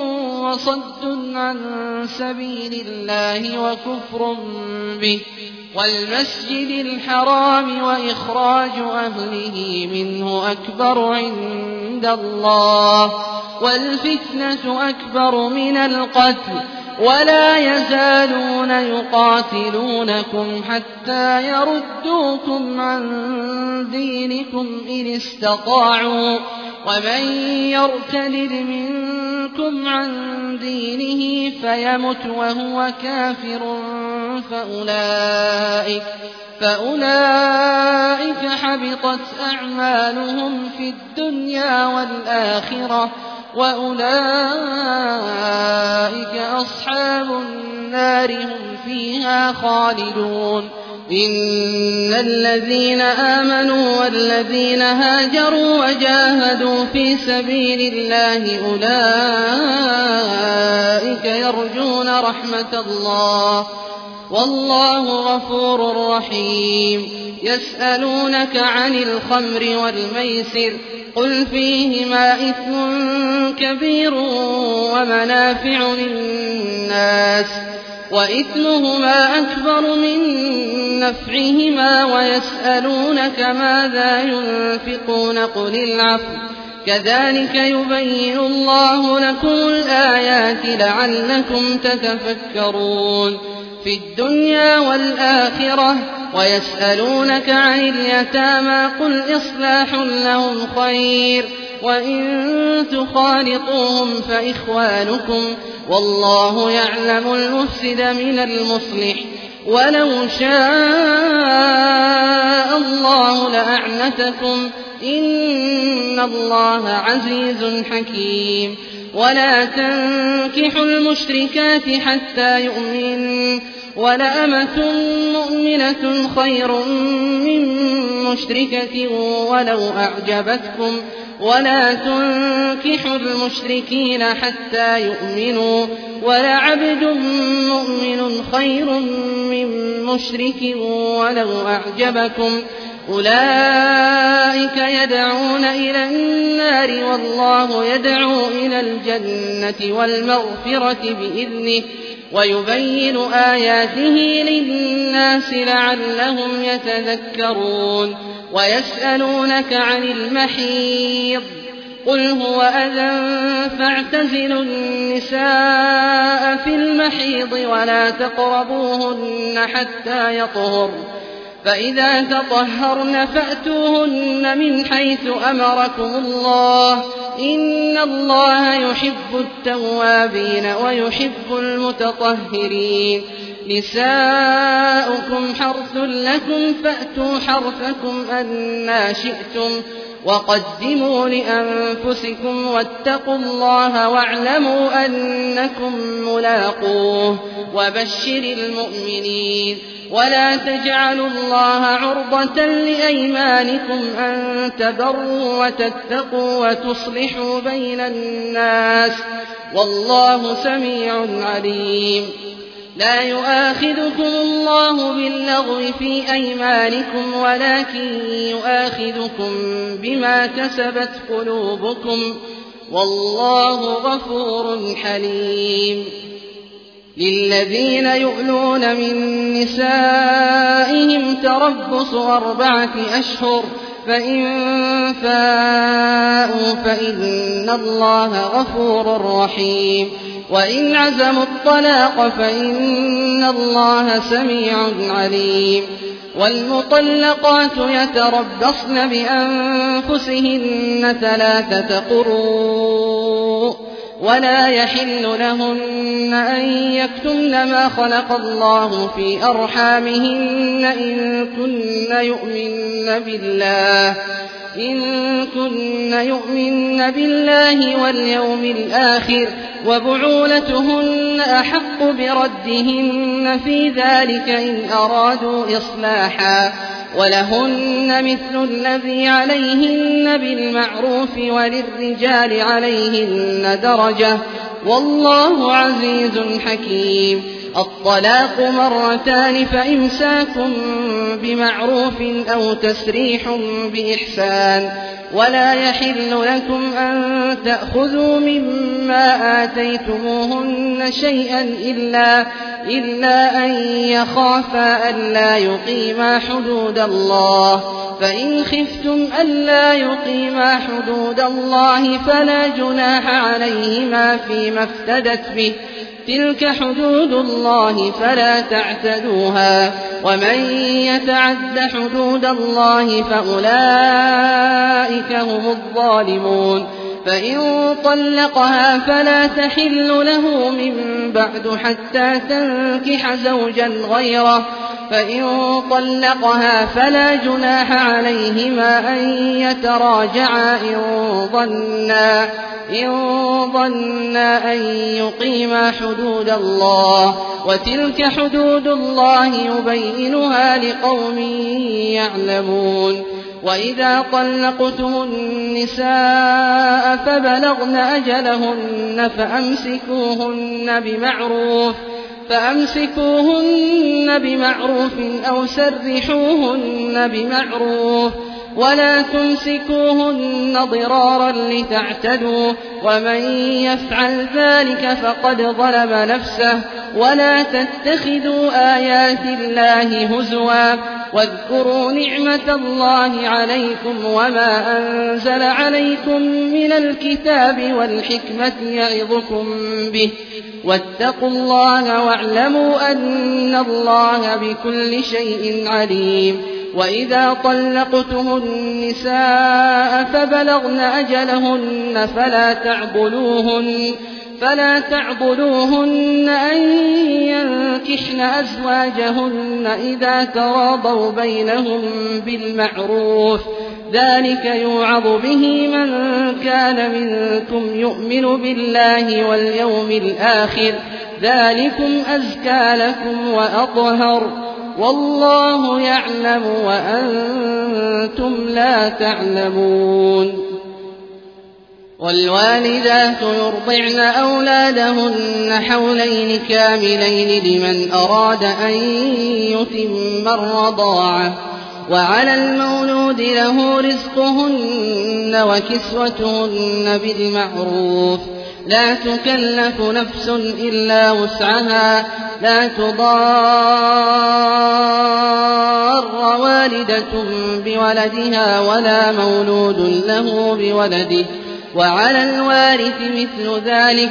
وصد عن سبيل الله وكفر به والمسجد الحرام وإخراج أهله منه أكبر عند الله والفتنة أكبر من القتل ولا يزالون يقاتلونكم حتى يردوكم عن دينكم إن استطاعوا ومن يرتد منكم عن دينه فيمت وهو كافر فأولئك, فأولئك حبطت أعمالهم في الدنيا والآخرة وأولئك أصحاب النار هم فيها خالدون. إن الذين آمنوا والذين هاجروا وجاهدوا في سبيل الله أولئك يرجون رحمة الله والله غفور رحيم. يسألونك عن الخمر والميسر قل فيهما إثم كبير ومنافع للناس وإثمهما أكبر من نفعهما ويسألونك ماذا ينفقون قل العفو كذلك يبين الله لكم الآيات لعلكم تتفكرون في الدنيا والآخرة. ويسألونك عن اليتامى قل إصلاح لهم خير وإن تخالطوهم فإخوانكم والله يعلم المفسد من المصلح ولو شاء الله لأعنتكم إن الله عزيز حكيم. ولا تنكحوا المشركات حتى يؤمنوا ولأمة مؤمنة خير من مشركة ولو أعجبتكم ولا تنكحوا المشركين حتى يؤمنوا ولعبد مؤمن خير من مشرك ولو أعجبكم أولئك يدعون إلى النار والله يدعو إلى الجنة والمغفرة بإذنه ويبين آياته للناس لعلهم يتذكرون. ويسألونك عن المحيض قل هو أذى فاعتزلوا النساء في المحيض ولا تقربوهن حتى يطهرن فإذا تطهرن فأتوهن من حيث أمركم الله إن الله يحب التوابين ويحب المتطهرين نساؤكم حرث لكم فأتوا حرثكم أنى شئتم وقدموا لأنفسكم واتقوا الله واعلموا أنكم ملاقوه وبشر المؤمنين ولا تجعلوا الله عرضة لأيمانكم أن تبروا وتتقوا وتصلحوا بين الناس والله سميع عليم لا يؤاخذكم الله باللغو في أيمانكم ولكن يؤاخذكم بما كسبت قلوبكم والله غفور حليم للذين يؤلون من نسائهم تربص أربعة أشهر فإن فاءوا فإن الله غفور رحيم وإن عزموا الطلاق فإن الله سميع عليم والمطلقات يتربصن بأنفسهن ثلاثة قروء ولا يحل لهن أن يكتمن ما خلق الله في أرحامهن إن كن يؤمن بالله إن كن يؤمن بالله واليوم الآخر وبعولتهن أحق بردهن في ذلك إن أرادوا إصلاحا ولهن مثل الذي عليهن بالمعروف وللرجال عليهن درجة والله عزيز حكيم الطلاق مرتان فإمساك بمعروف أو تسريح بإحسان ولا يحل لكم أن تأخذوا مما آتيتموهن شيئا إلا, إلا أن يخافا ألا يقيما حدود الله فإن خفتم ألا يقيما حدود الله فلا جناح عليهما فيما افتدت به تلك حدود الله فلا تعتدوها ومن يتعد حدود الله فأولئك هم الظالمون فإن طلقها فلا تحل له من بعد حتى تنكح زوجا غيره فإن طلقها فلا جناح عليهما أن يتراجعا إن ظنا إن ظنا أن يقيما حدود الله وتلك حدود الله يبينها لقوم يعلمون وإذا طلقتم النساء فبلغن أجلهن فأمسكوهن بمعروف فأمسكوهن بمعروف أو سرحوهن بمعروف ولا تمسكوهن ضرارا لتعتدوا ومن يفعل ذلك فقد ظلم نفسه ولا تتخذوا آيات الله هزوا واذكروا نعمة الله عليكم وما أنزل عليكم من الكتاب والحكمة يعظكم به واتقوا الله واعلموا أن الله بكل شيء عليم وإذا طلقتم النساء فبلغن أجلهن فلا تعضلوهن فلا تعضلوهن أن ينكحن أزواجهن إذا تراضوا بينهم بالمعروف ذلك يوعظ به من كان منكم يؤمن بالله واليوم الآخر ذلكم أزكى لكم وأطهر والله يعلم وأنتم لا تعلمون والوالدات يرضعن أولادهن حولين كاملين لمن أراد أن يتم الرضاعة وعلى المولود له رزقهن وكسوتهن بالمعروف لا تكلف نفس إلا وسعها لا تضار والدة بولدها ولا مولود له بولده وعلى الوارث مثل ذلك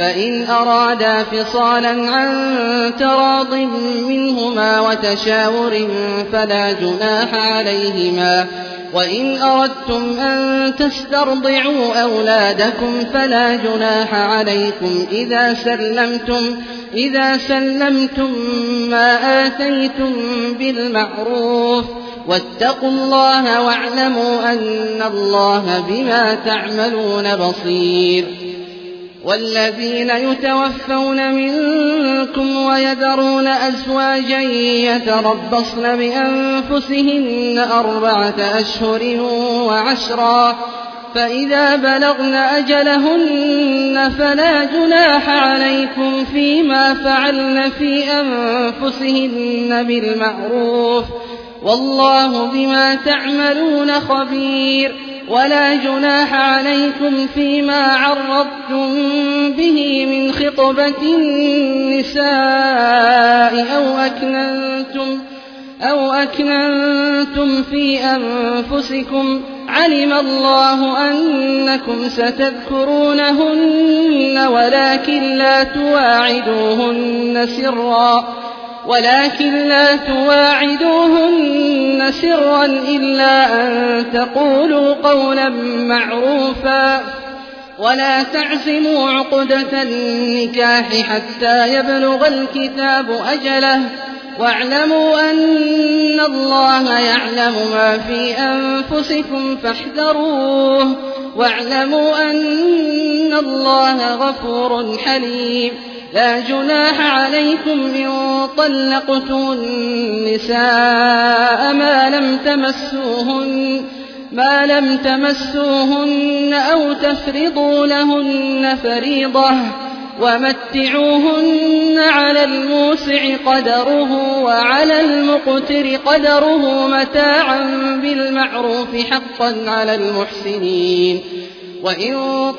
فإن أرادا فصالا عن تراض منهما وتشاور فلا جناح عليهما. وإن أردتم أن تسترضعوا أولادكم فلا جناح عليكم إذا سلمتم, إذا سلمتم ما آتيتم بالمعروف. واتقوا الله واعلموا أن الله بما تعملون بصير. والذين يتوفون منكم ويذرون أزواجا يتربصن بأنفسهن أربعة أشهر وعشرا فإذا بلغن أجلهن فلا جناح عليكم فيما فعلن في أنفسهن بالمعروف والله بما تعملون خبير. ولا جناح عليكم فيما عرضتم به من خطبة النساء أو أكننتم, أو أكننتم في أنفسكم علم الله أنكم ستذكرونهن ولكن لا تواعدوهن سرا ولكن لا تواعدوهن سرا إلا أن تقولوا قولا معروفا ولا تعزموا عقدة النكاح حتى يبلغ الكتاب أجله واعلموا أن الله يعلم ما في أنفسكم فاحذروه واعلموا أن الله غفور حليم. لا جناح عليكم إن طلقتم النساء ما لم تمسوهن, ما لم تمسوهن أو تفرضوا لهن فريضة ومتعوهن على الموسع قدره وعلى المقتر قدره متاعا بالمعروف حقا على المحسنين. وإن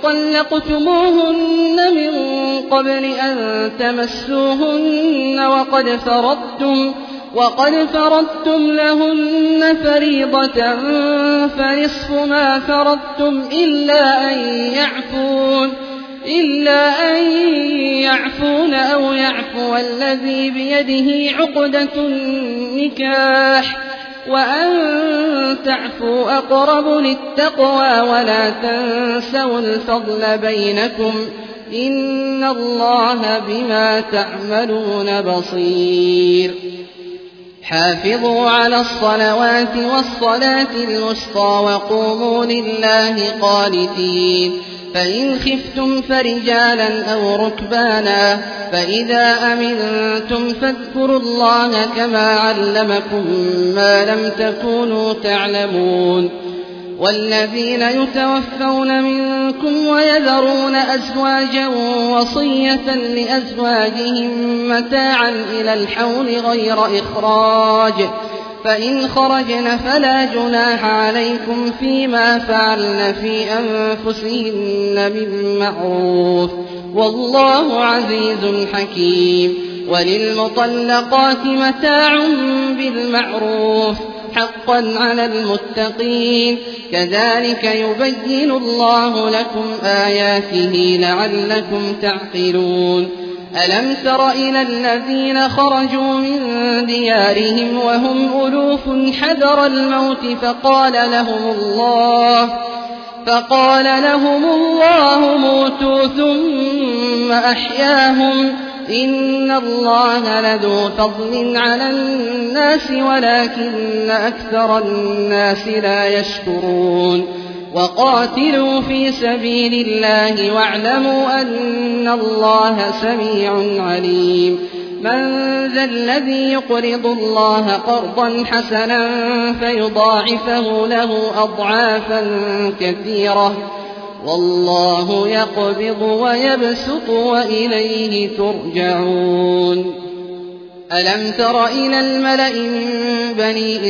طلقتموهن من قبل أن تمسوهن وقد فرضتم, وقد فرضتم لهن فريضة فنصف ما فرضتم إلا أن يعفون, إلا أن يعفون أو يعفو الذي بيده عقدة النكاح وأن تعفوا أقرب للتقوى ولا تنسوا الفضل بينكم إن الله بما تعملون بصير. حافظوا على الصلوات والصلاة الوسطى وقوموا لله قانتين. فإن خفتم فرجالا أو ركبانا فإذا أمنتم فاذكروا الله كما علمكم ما لم تكونوا تعلمون. والذين يتوفون منكم ويذرون أزواجا وصية لأزواجهم متاعا إلى الحول غير إخراج فإن خرجن فلا جناح عليكم فيما فعلن في أنفسهن بالمعروف والله عزيز حكيم. وللمطلقات متاع بالمعروف حقا على المتقين كذلك يبين الله لكم آياته لعلكم تعقلون. ألم تر إلى الذين خرجوا من ديارهم وهم ألوف حذر الموت فقال لهم الله فقال لهم الله موتوا ثم أحياهم إن الله لذو فضل على الناس ولكن أكثر الناس لا يشكرون. وقاتلوا في سبيل الله واعلموا أن الله سميع عليم. من ذا الذي يقرض الله قرضا حسنا فيضاعفه له أضعافا كثيرة والله يقبض ويبسط وإليه ترجعون. ألم تر إلى الملأ من بني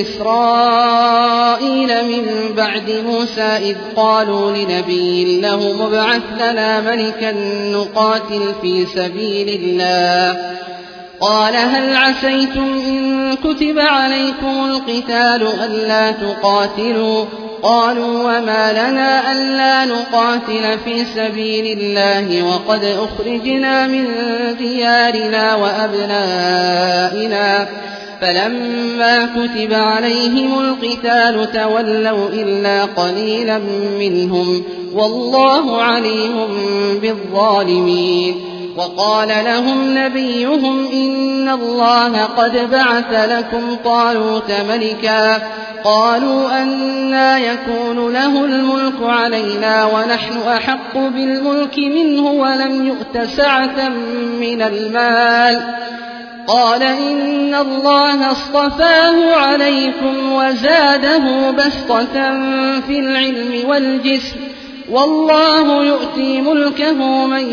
إسرائيل من بعد موسى إذ قالوا لنبي له ابعث لنا ملكا نقاتل في سبيل الله قال هل عسيتم إن كتب عليكم القتال ألا تقاتلوا قالوا وما لنا ألا نقاتل في سبيل الله وقد أخرجنا من ديارنا وأبنائنا فلما كتب عليهم القتال تولوا إلا قليلا منهم والله عليم بالظالمين. وقال لهم نبيهم إن الله قد بعث لكم طالوت ملكا قالوا أنى يكون له الملك علينا ونحن أحق بالملك منه ولم يؤت سعة من المال قال إن الله اصطفاه عليكم وزاده بسطة في العلم والجسم والله يؤتي ملكه من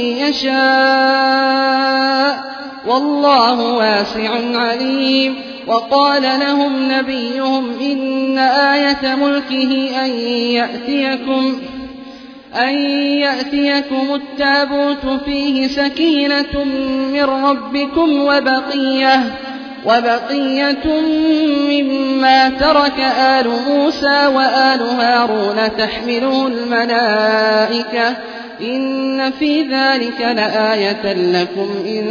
يشاء والله واسع عليم. وقال لهم نبيهم إن آية ملكه أن يأتيكم أن يأتيكم التابوت فيه سكينة من ربكم وبقية وبقية مما ترك آل موسى وآل هارون تحمله الملائكة إن في ذلك لآية لكم إن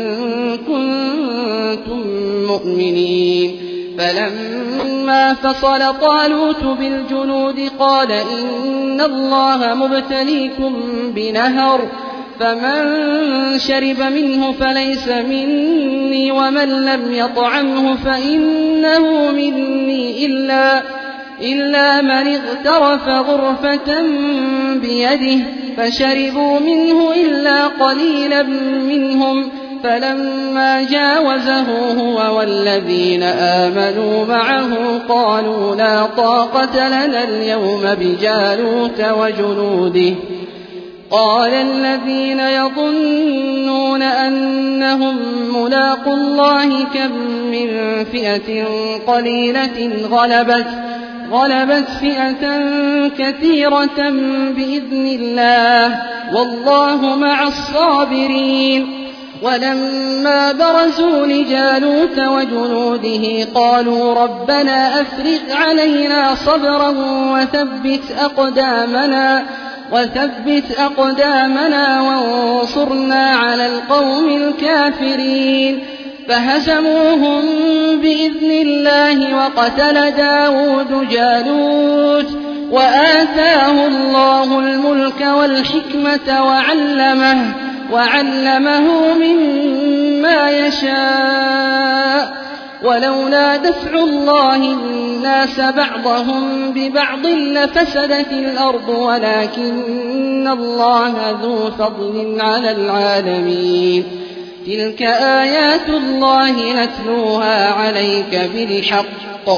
كنتم مؤمنين. فلما فصل طالوت بالجنود قال إن الله مبتليكم بنهر فمن شرب منه فليس مني ومن لم يطعمه فإنه مني إلا, إلا من اغترف غرفة بيده فشربوا منه إلا قليلا منهم فلما جاوزه هو والذين آمنوا معه قالوا لا طاقة لنا اليوم بجالوت وجنوده قال الذين يظنون أنهم ملاقو الله كم من فئة قليلة غلبت غلبت فئة كثيرة بإذن الله والله مع الصابرين. ولما برزوا لجالوت وجنوده قالوا ربنا أفرغ علينا صبرا وثبت أقدامنا وثبت أقدامنا وانصرنا على القوم الكافرين فهزموهم بإذن الله وقتل داود جالوت وآتاه الله الملك والحكمة وعلمه وعلمه مما يشاء ولولا دفع الله الناس بعضهم ببعض لفسدت الأرض ولكن الله ذو فضل على العالمين. تلك آيات الله نتلوها عليك بالحق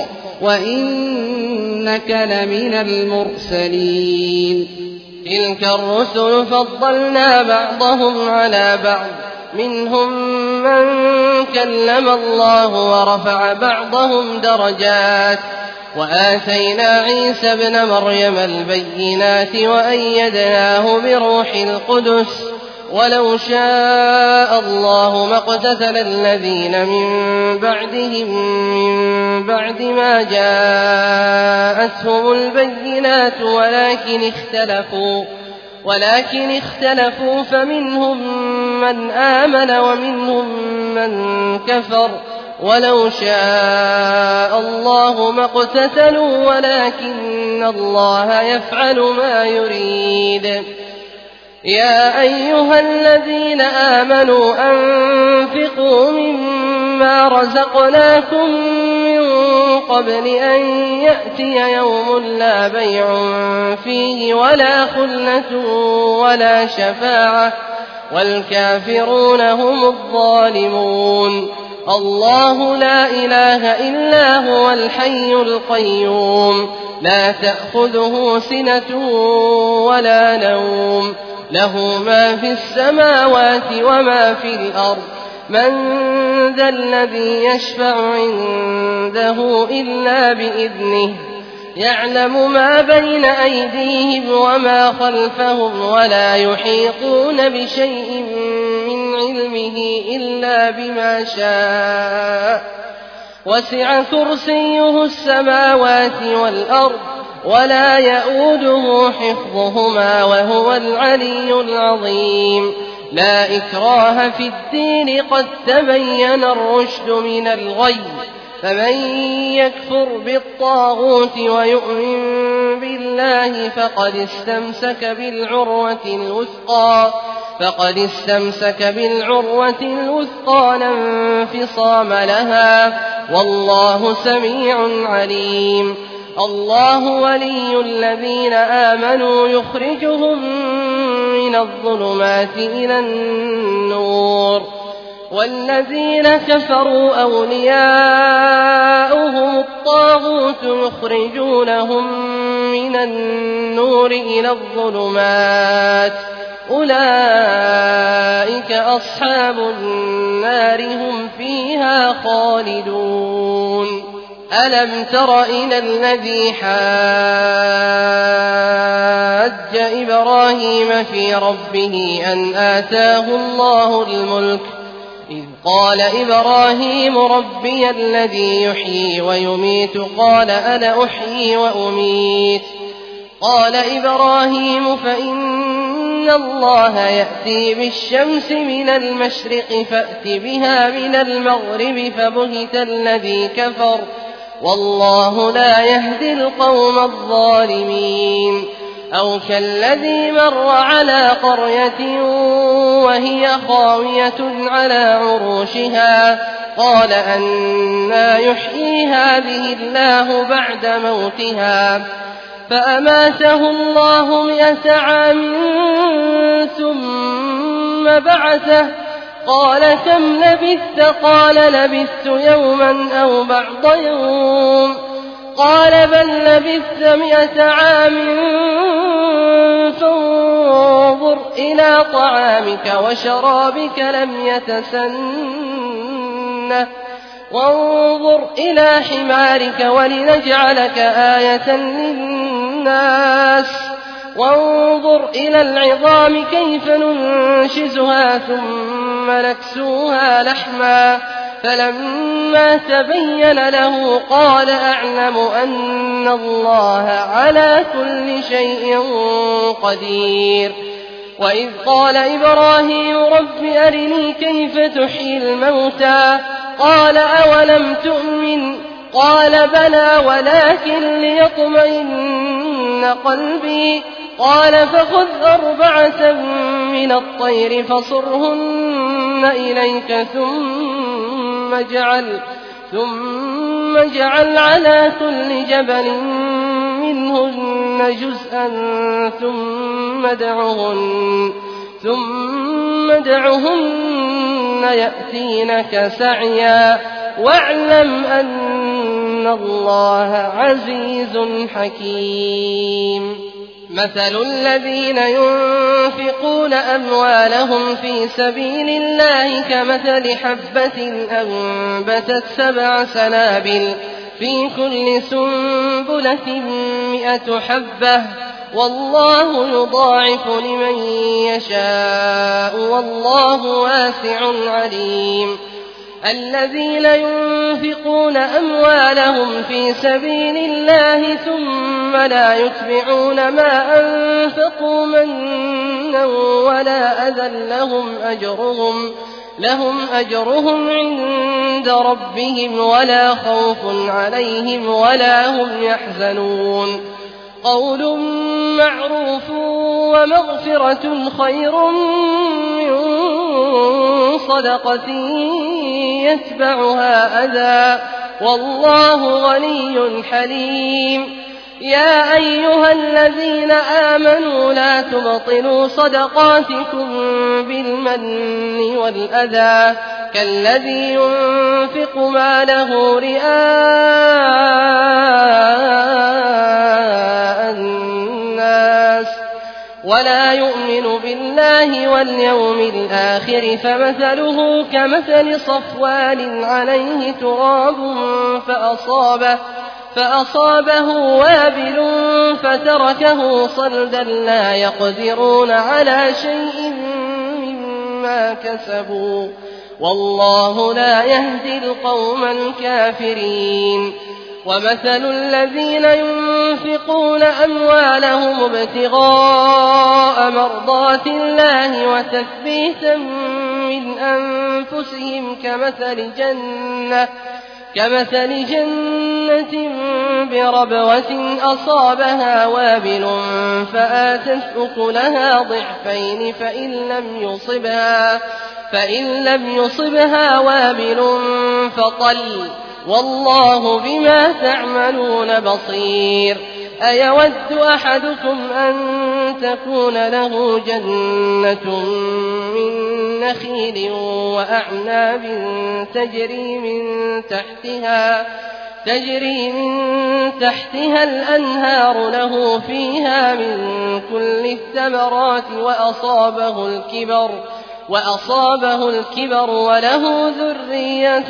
وإنك لمن المرسلين. تلك الرسل فضلنا بعضهم على بعض منهم من كلم الله ورفع بعضهم درجات وآتينا عيسى ابن مريم البينات وأيدناه بروح القدس ولو شاء الله ما اقتتل الذين من بعدهم من بعد ما جاءتهم البينات ولكن اختلفوا ولكن اختلفوا فمنهم من آمن ومنهم من كفر ولو شاء الله ما اقتتلوا ولكن الله يفعل ما يريد. يا أيها الذين آمنوا أنفقوا مما رزقناكم من قبل أن يأتي يوم لا بيع فيه ولا خلة ولا شفاعة والكافرون هم الظالمون. الله لا إله إلا هو الحي القيوم لا تأخذه سنة ولا نوم له ما في السماوات وما في الأرض من ذا الذي يشفع عنده إلا بإذنه يعلم ما بين أيديهم وما خلفهم ولا يحيطون بشيء من علمه إلا بما شاء وسع كرسيه السماوات والأرض ولا يئوده حفظهما وهو العلي العظيم. لا إكراه في الدين قد تبين الرشد من الغي فمن يكفر بالطاغوت ويؤمن بالله فقد استمسك بالعروة الوثقى فقد استمسك بالعروة الوثقى لا انفصام لها والله سميع عليم. الله ولي الذين آمنوا يخرجهم من الظلمات إلى النور والذين كفروا أولياؤهم الطاغوت يخرجونهم من النور إلى الظلمات أولئك أصحاب النار هم فيها خالدون. ألم تر إلى الذي حاج إبراهيم في ربه أن آتاه الله الملك إذ قال إبراهيم ربي الذي يحيي ويميت قال أنا أحيي وأميت قال إبراهيم فإن الله يأتي بالشمس من المشرق فأت بها من المغرب فبهت الذي كفر والله لا يهدي القوم الظالمين. أو كالذي مر على قرية وهي خاوية على عروشها قال أنى يحيي هذه الله بعد موتها فأماته الله مئة عام ثم بعثه قال كم لبثت قال لبثت يوما أو بعض يوم قال بل لبثت مئة عام فانظر إلى طعامك وشرابك لم يتسنه وانظر إلى حمارك ولنجعلك آية للناس وانظر إلى العظام كيف ننشزها ثم نكسوها لحما فلما تبين له قال أعلم أن الله على كل شيء قدير. وإذ قال إبراهيم رب أرني كيف تحيي الموتى قال أولم تؤمن قال بلى ولكن ليطمئن قلبي قال فخذ أربعة من الطير فصرهن إليك ثم اجعل ثم اجعل على كل جبل منهن جزءا ثم ادعهن ثم ادعهن يأتينك سعيا واعلم أن الله عزيز حكيم. مثل الذين ينفقون أموالهم في سبيل الله كمثل حبة أنبتت سبع سنابل في كل سنبلة مئة حبة والله يضاعف لمن يشاء والله واسع عليم. الذين ينفقون أموالهم في سبيل الله ثم لا يتبعون ما أنفقوا منا ولا أذى لهم أجرهم لهم أجرهم عند ربهم ولا خوف عليهم ولا هم يحزنون. قول معروف ومغفرة خير من صدقة يتبعها أذى والله غني حليم. يا أيها الذين آمنوا لا تبطلوا صدقاتكم بالمن والأذى كالذي ينفق ماله رئاء الناس ولا يؤمن بالله واليوم الآخر فمثله كمثل صفوان عليه تراب فأصابه فأصابه وابل فتركه صلدا لا يقدرون على شيء مما كسبوا والله لا يهدي القوم الكافرين. ومثل الذين ينفقون ينفقون أموالهم ابتغاء مرضات الله وتثبيتا من أنفسهم كمثل جنة كمثل جنة بربوة أصابها وابل فآتت أكلها ضعفين فإن لم يصبها فإن لم يصبها وابل فطل والله بما تعملون بصير. أيود أحدكم أن تكون له جنة من نخيل وأعناب تجري من تحتها تجري من تحتها الأنهار له فيها من كل الثمرات وأصابه الكبر وأصابه الكبر وله ذرية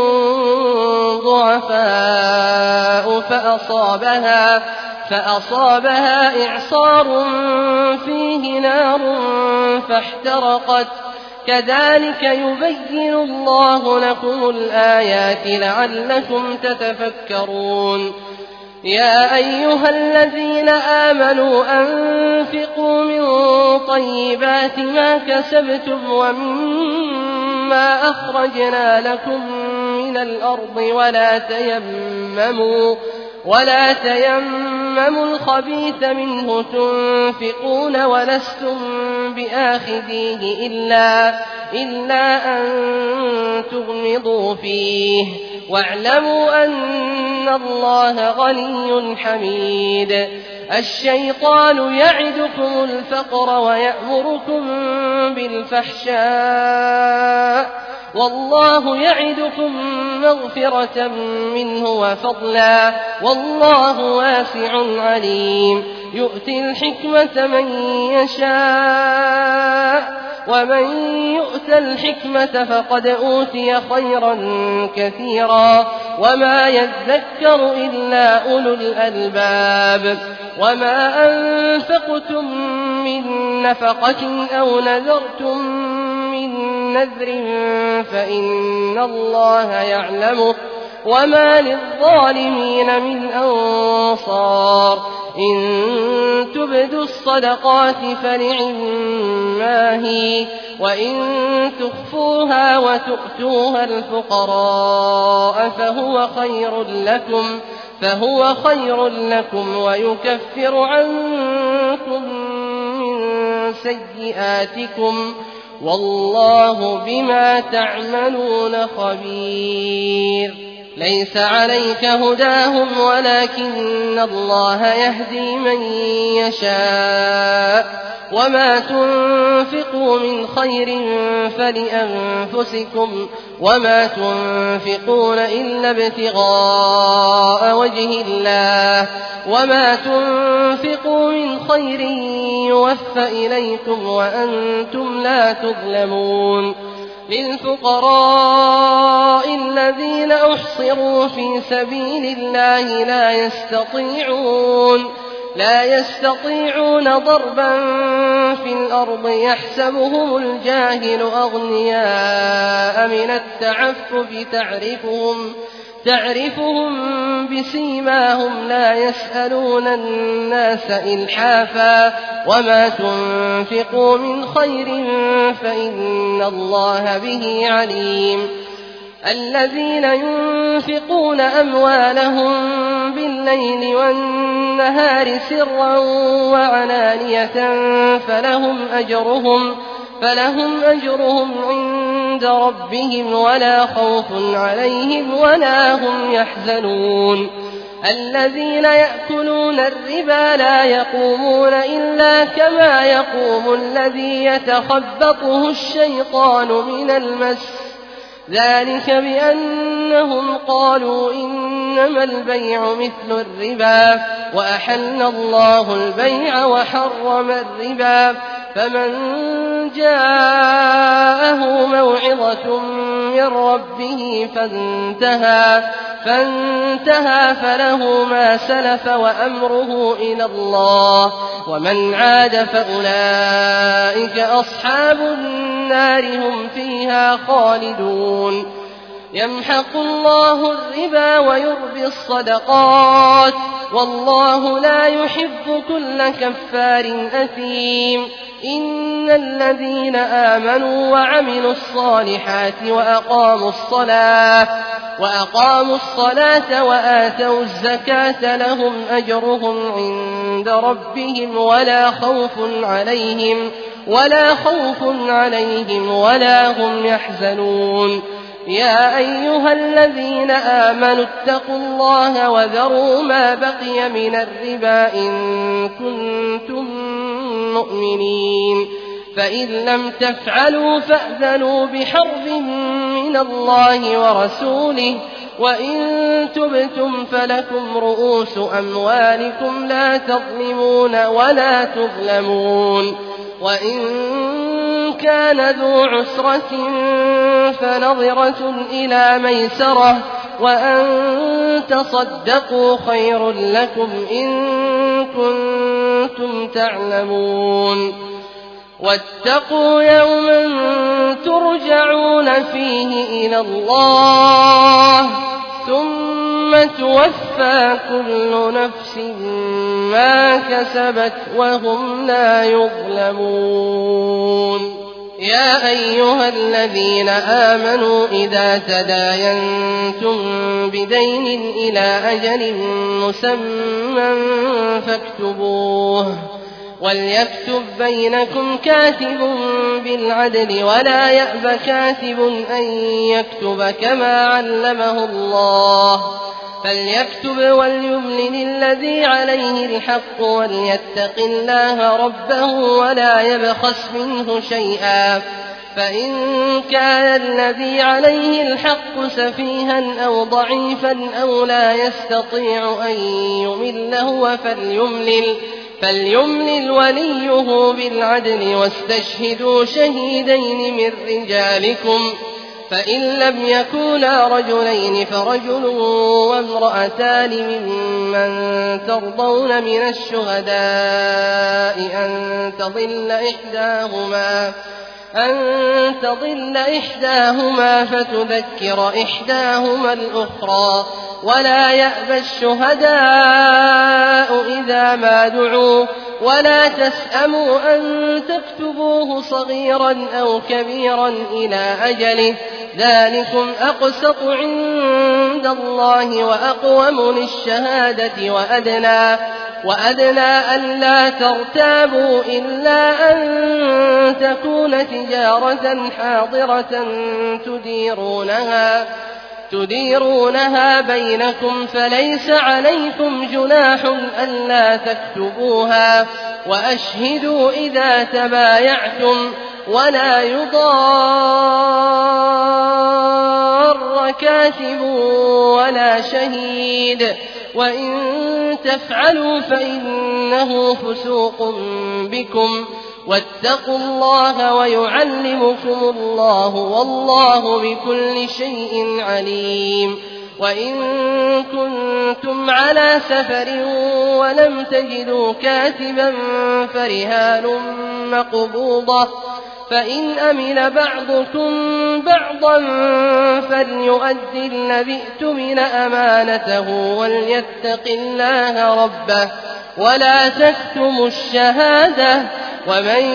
ضعفاء فأصابها فأصابها إعصار فيه نار فاحترقت كذلك يبين الله لكم الآيات لعلكم تتفكرون. يا أيها الذين آمنوا أنفقوا من طيبات ما كسبتم ومما أخرجنا لكم من الأرض ولا تيمموا ولا تيمموا الخبيث منه تنفقون ولستم بآخذيه إلا, إلا أن تغمضوا فيه واعلموا أن الله غني حميد. الشيطان يعدكم الفقر ويأمركم بالفحشاء والله يعدكم مغفرة منه وفضلا والله واسع عليم. يؤتي الحكمة من يشاء ومن يؤت الحكمة فقد أوتي خيرا كثيرا وما يذكر إلا أولو الألباب. وما أنفقتم من نفقة أو نذرتم من نذر فإن الله يعلمه وما للظالمين من أنصار. إن تبدوا الصدقات فنعما هي وإن تخفوها وتؤتوها الفقراء فهو خير لكم فهو خير لكم ويكفر عنكم من سيئاتكم والله بما تعملون خبير. ليس عليك هداهم ولكن الله يهدي من يشاء وما تنفقوا من خير فلأنفسكم وما تنفقون إلا ابتغاء وجه الله وما تنفقوا من خير يوفى إليكم وأنتم لا تظلمون. للفقراء الذين أحصروا في سبيل الله لا يستطيعون لا يستطيعون ضربا في الأرض يحسبهم الجاهل أغنياء من التعفف تعرفهم تعرفهم بسيماهم لا يسألون الناس إلحافا وما تنفقوا من خير فإن الله به عليم. الذين ينفقون أموالهم بالليل والنهار سرا وعلانية فلهم أجرهم فلهم أجرهم عند ربهم ولا خوف عليهم ولا هم يحزنون. الذين يأكلون الربا لا يقومون إلا كما يقوم الذي يتخبطه الشيطان من المس ذلك بأنهم قالوا إنما البيع مثل الربا وأحل الله البيع وحرم الربا. فمن جاءه موعظة من ربه فانتهى فانتهى فله ما سلف وأمره إلى الله ومن عاد فأولئك أصحاب النار هم فيها خالدون. يمحق الله الربا ويربي الصدقات والله لا يحب كل كفار أثيم إن الذين آمنوا وعملوا الصالحات وأقاموا الصلاة وأقاموا الصلاة وآتوا الزكاة لهم أجرهم عند ربهم ولا خوف عليهم ولا خوف عليهم ولا هم يحزنون يا أيها الذين آمنوا اتقوا الله وذروا ما بقي من الربا إن كنتم مؤمنين فإن لم تفعلوا فأذنوا بحرب من الله ورسوله وإن تبتم فلكم رؤوس أموالكم لا تظلمون ولا تظلمون وإن كان ذو عسرة فنظرة إلى ميسرة وأن تصدقوا خير لكم إن كنتم تعلمون واتقوا يوما ترجعون فيه إلى الله ثم توفى كل نفس ما كسبت وهم لا يظلمون يا أيها الذين آمنوا إذا تداينتم بدين إلى أجل مسمى فاكتبوه وليكتب بينكم كاتب بالعدل ولا يأب كاتب أن يكتب كما علمه الله فليكتب وليملل الذي عليه الحق وليتق الله ربه ولا يبخس منه شيئا فإن كان الذي عليه الحق سفيها أو ضعيفا أو لا يستطيع أن يمل هو فليملل فليملل وليه بالعدل واستشهدوا شهيدين من رجالكم فإن لم يكونا رجلين فرجل وامرأتان ممن ترضون من الشهداء أن تضل إحداهما أن تضل إحداهما فتذكر إحداهما الأخرى ولا يأبى الشهداء إذا ما دعوا ولا تسأموا أن تكتبوه صغيرا أو كبيرا إلى أجله ذلكم أقسط عند الله وأقوم للشهادة وأدنى وأدنى ألا ترتابوا إلا أن تكون تجارة حاضرة تديرونها تديرونها بينكم فليس عليكم جناح ألا تكتبوها وأشهدوا إذا تبايعتم ولا يضار كاتب ولا شهيد وإن تفعلوا فإنه فسوق بكم واتقوا الله ويعلمكم الله والله بكل شيء عليم وإن كنتم على سفر ولم تجدوا كاتبا فرهان مقبوضة فإن أمن بعضكم بعضا فليؤدي الذي اؤتمن أمانته وليتق الله ربه ولا تكتموا الشهادة ومن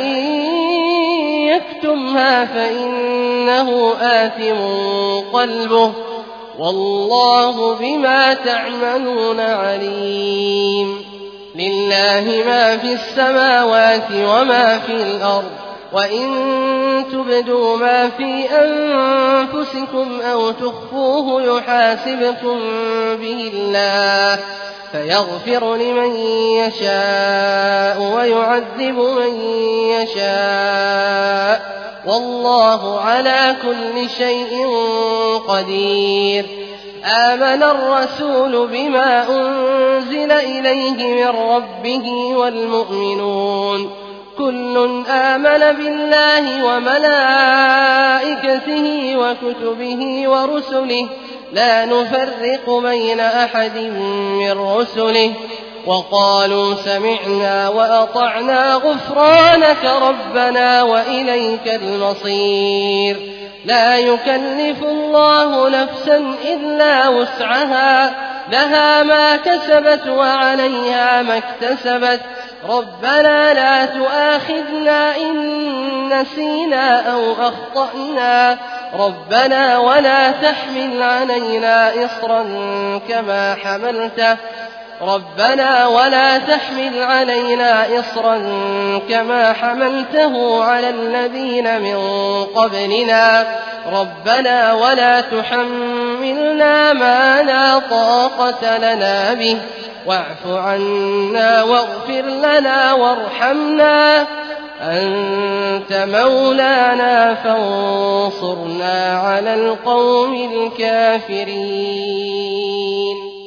يكتمها فإنه آثم قلبه والله بما تعملون عليم لله ما في السماوات وما في الأرض وإن تبدوا ما في أنفسكم أو تخفوه يحاسبكم به الله فيغفر لمن يشاء ويعذب من يشاء والله على كل شيء قدير آمن الرسول بما أنزل إليه من ربه والمؤمنون كل آمن بالله وملائكته وكتبه ورسله لا نفرق بين أحد من رسله وقالوا سمعنا وأطعنا غفرانك ربنا وإليك المصير لا يكلف الله نفسا إلا وسعها لها ما كسبت وعليها ما اكتسبت ربنا لا تؤاخذنا إن نسينا أو أخطأنا ربنا ولا تحمل علينا إصرا كما حملته ربنا ولا تحمل علينا إصرا كما حملته على الذين من قبلنا ربنا ولا تحملنا ما لا طاقة لنا به واعف عنا واغفر لنا وارحمنا أنت مولانا فانصرنا على القوم الكافرين.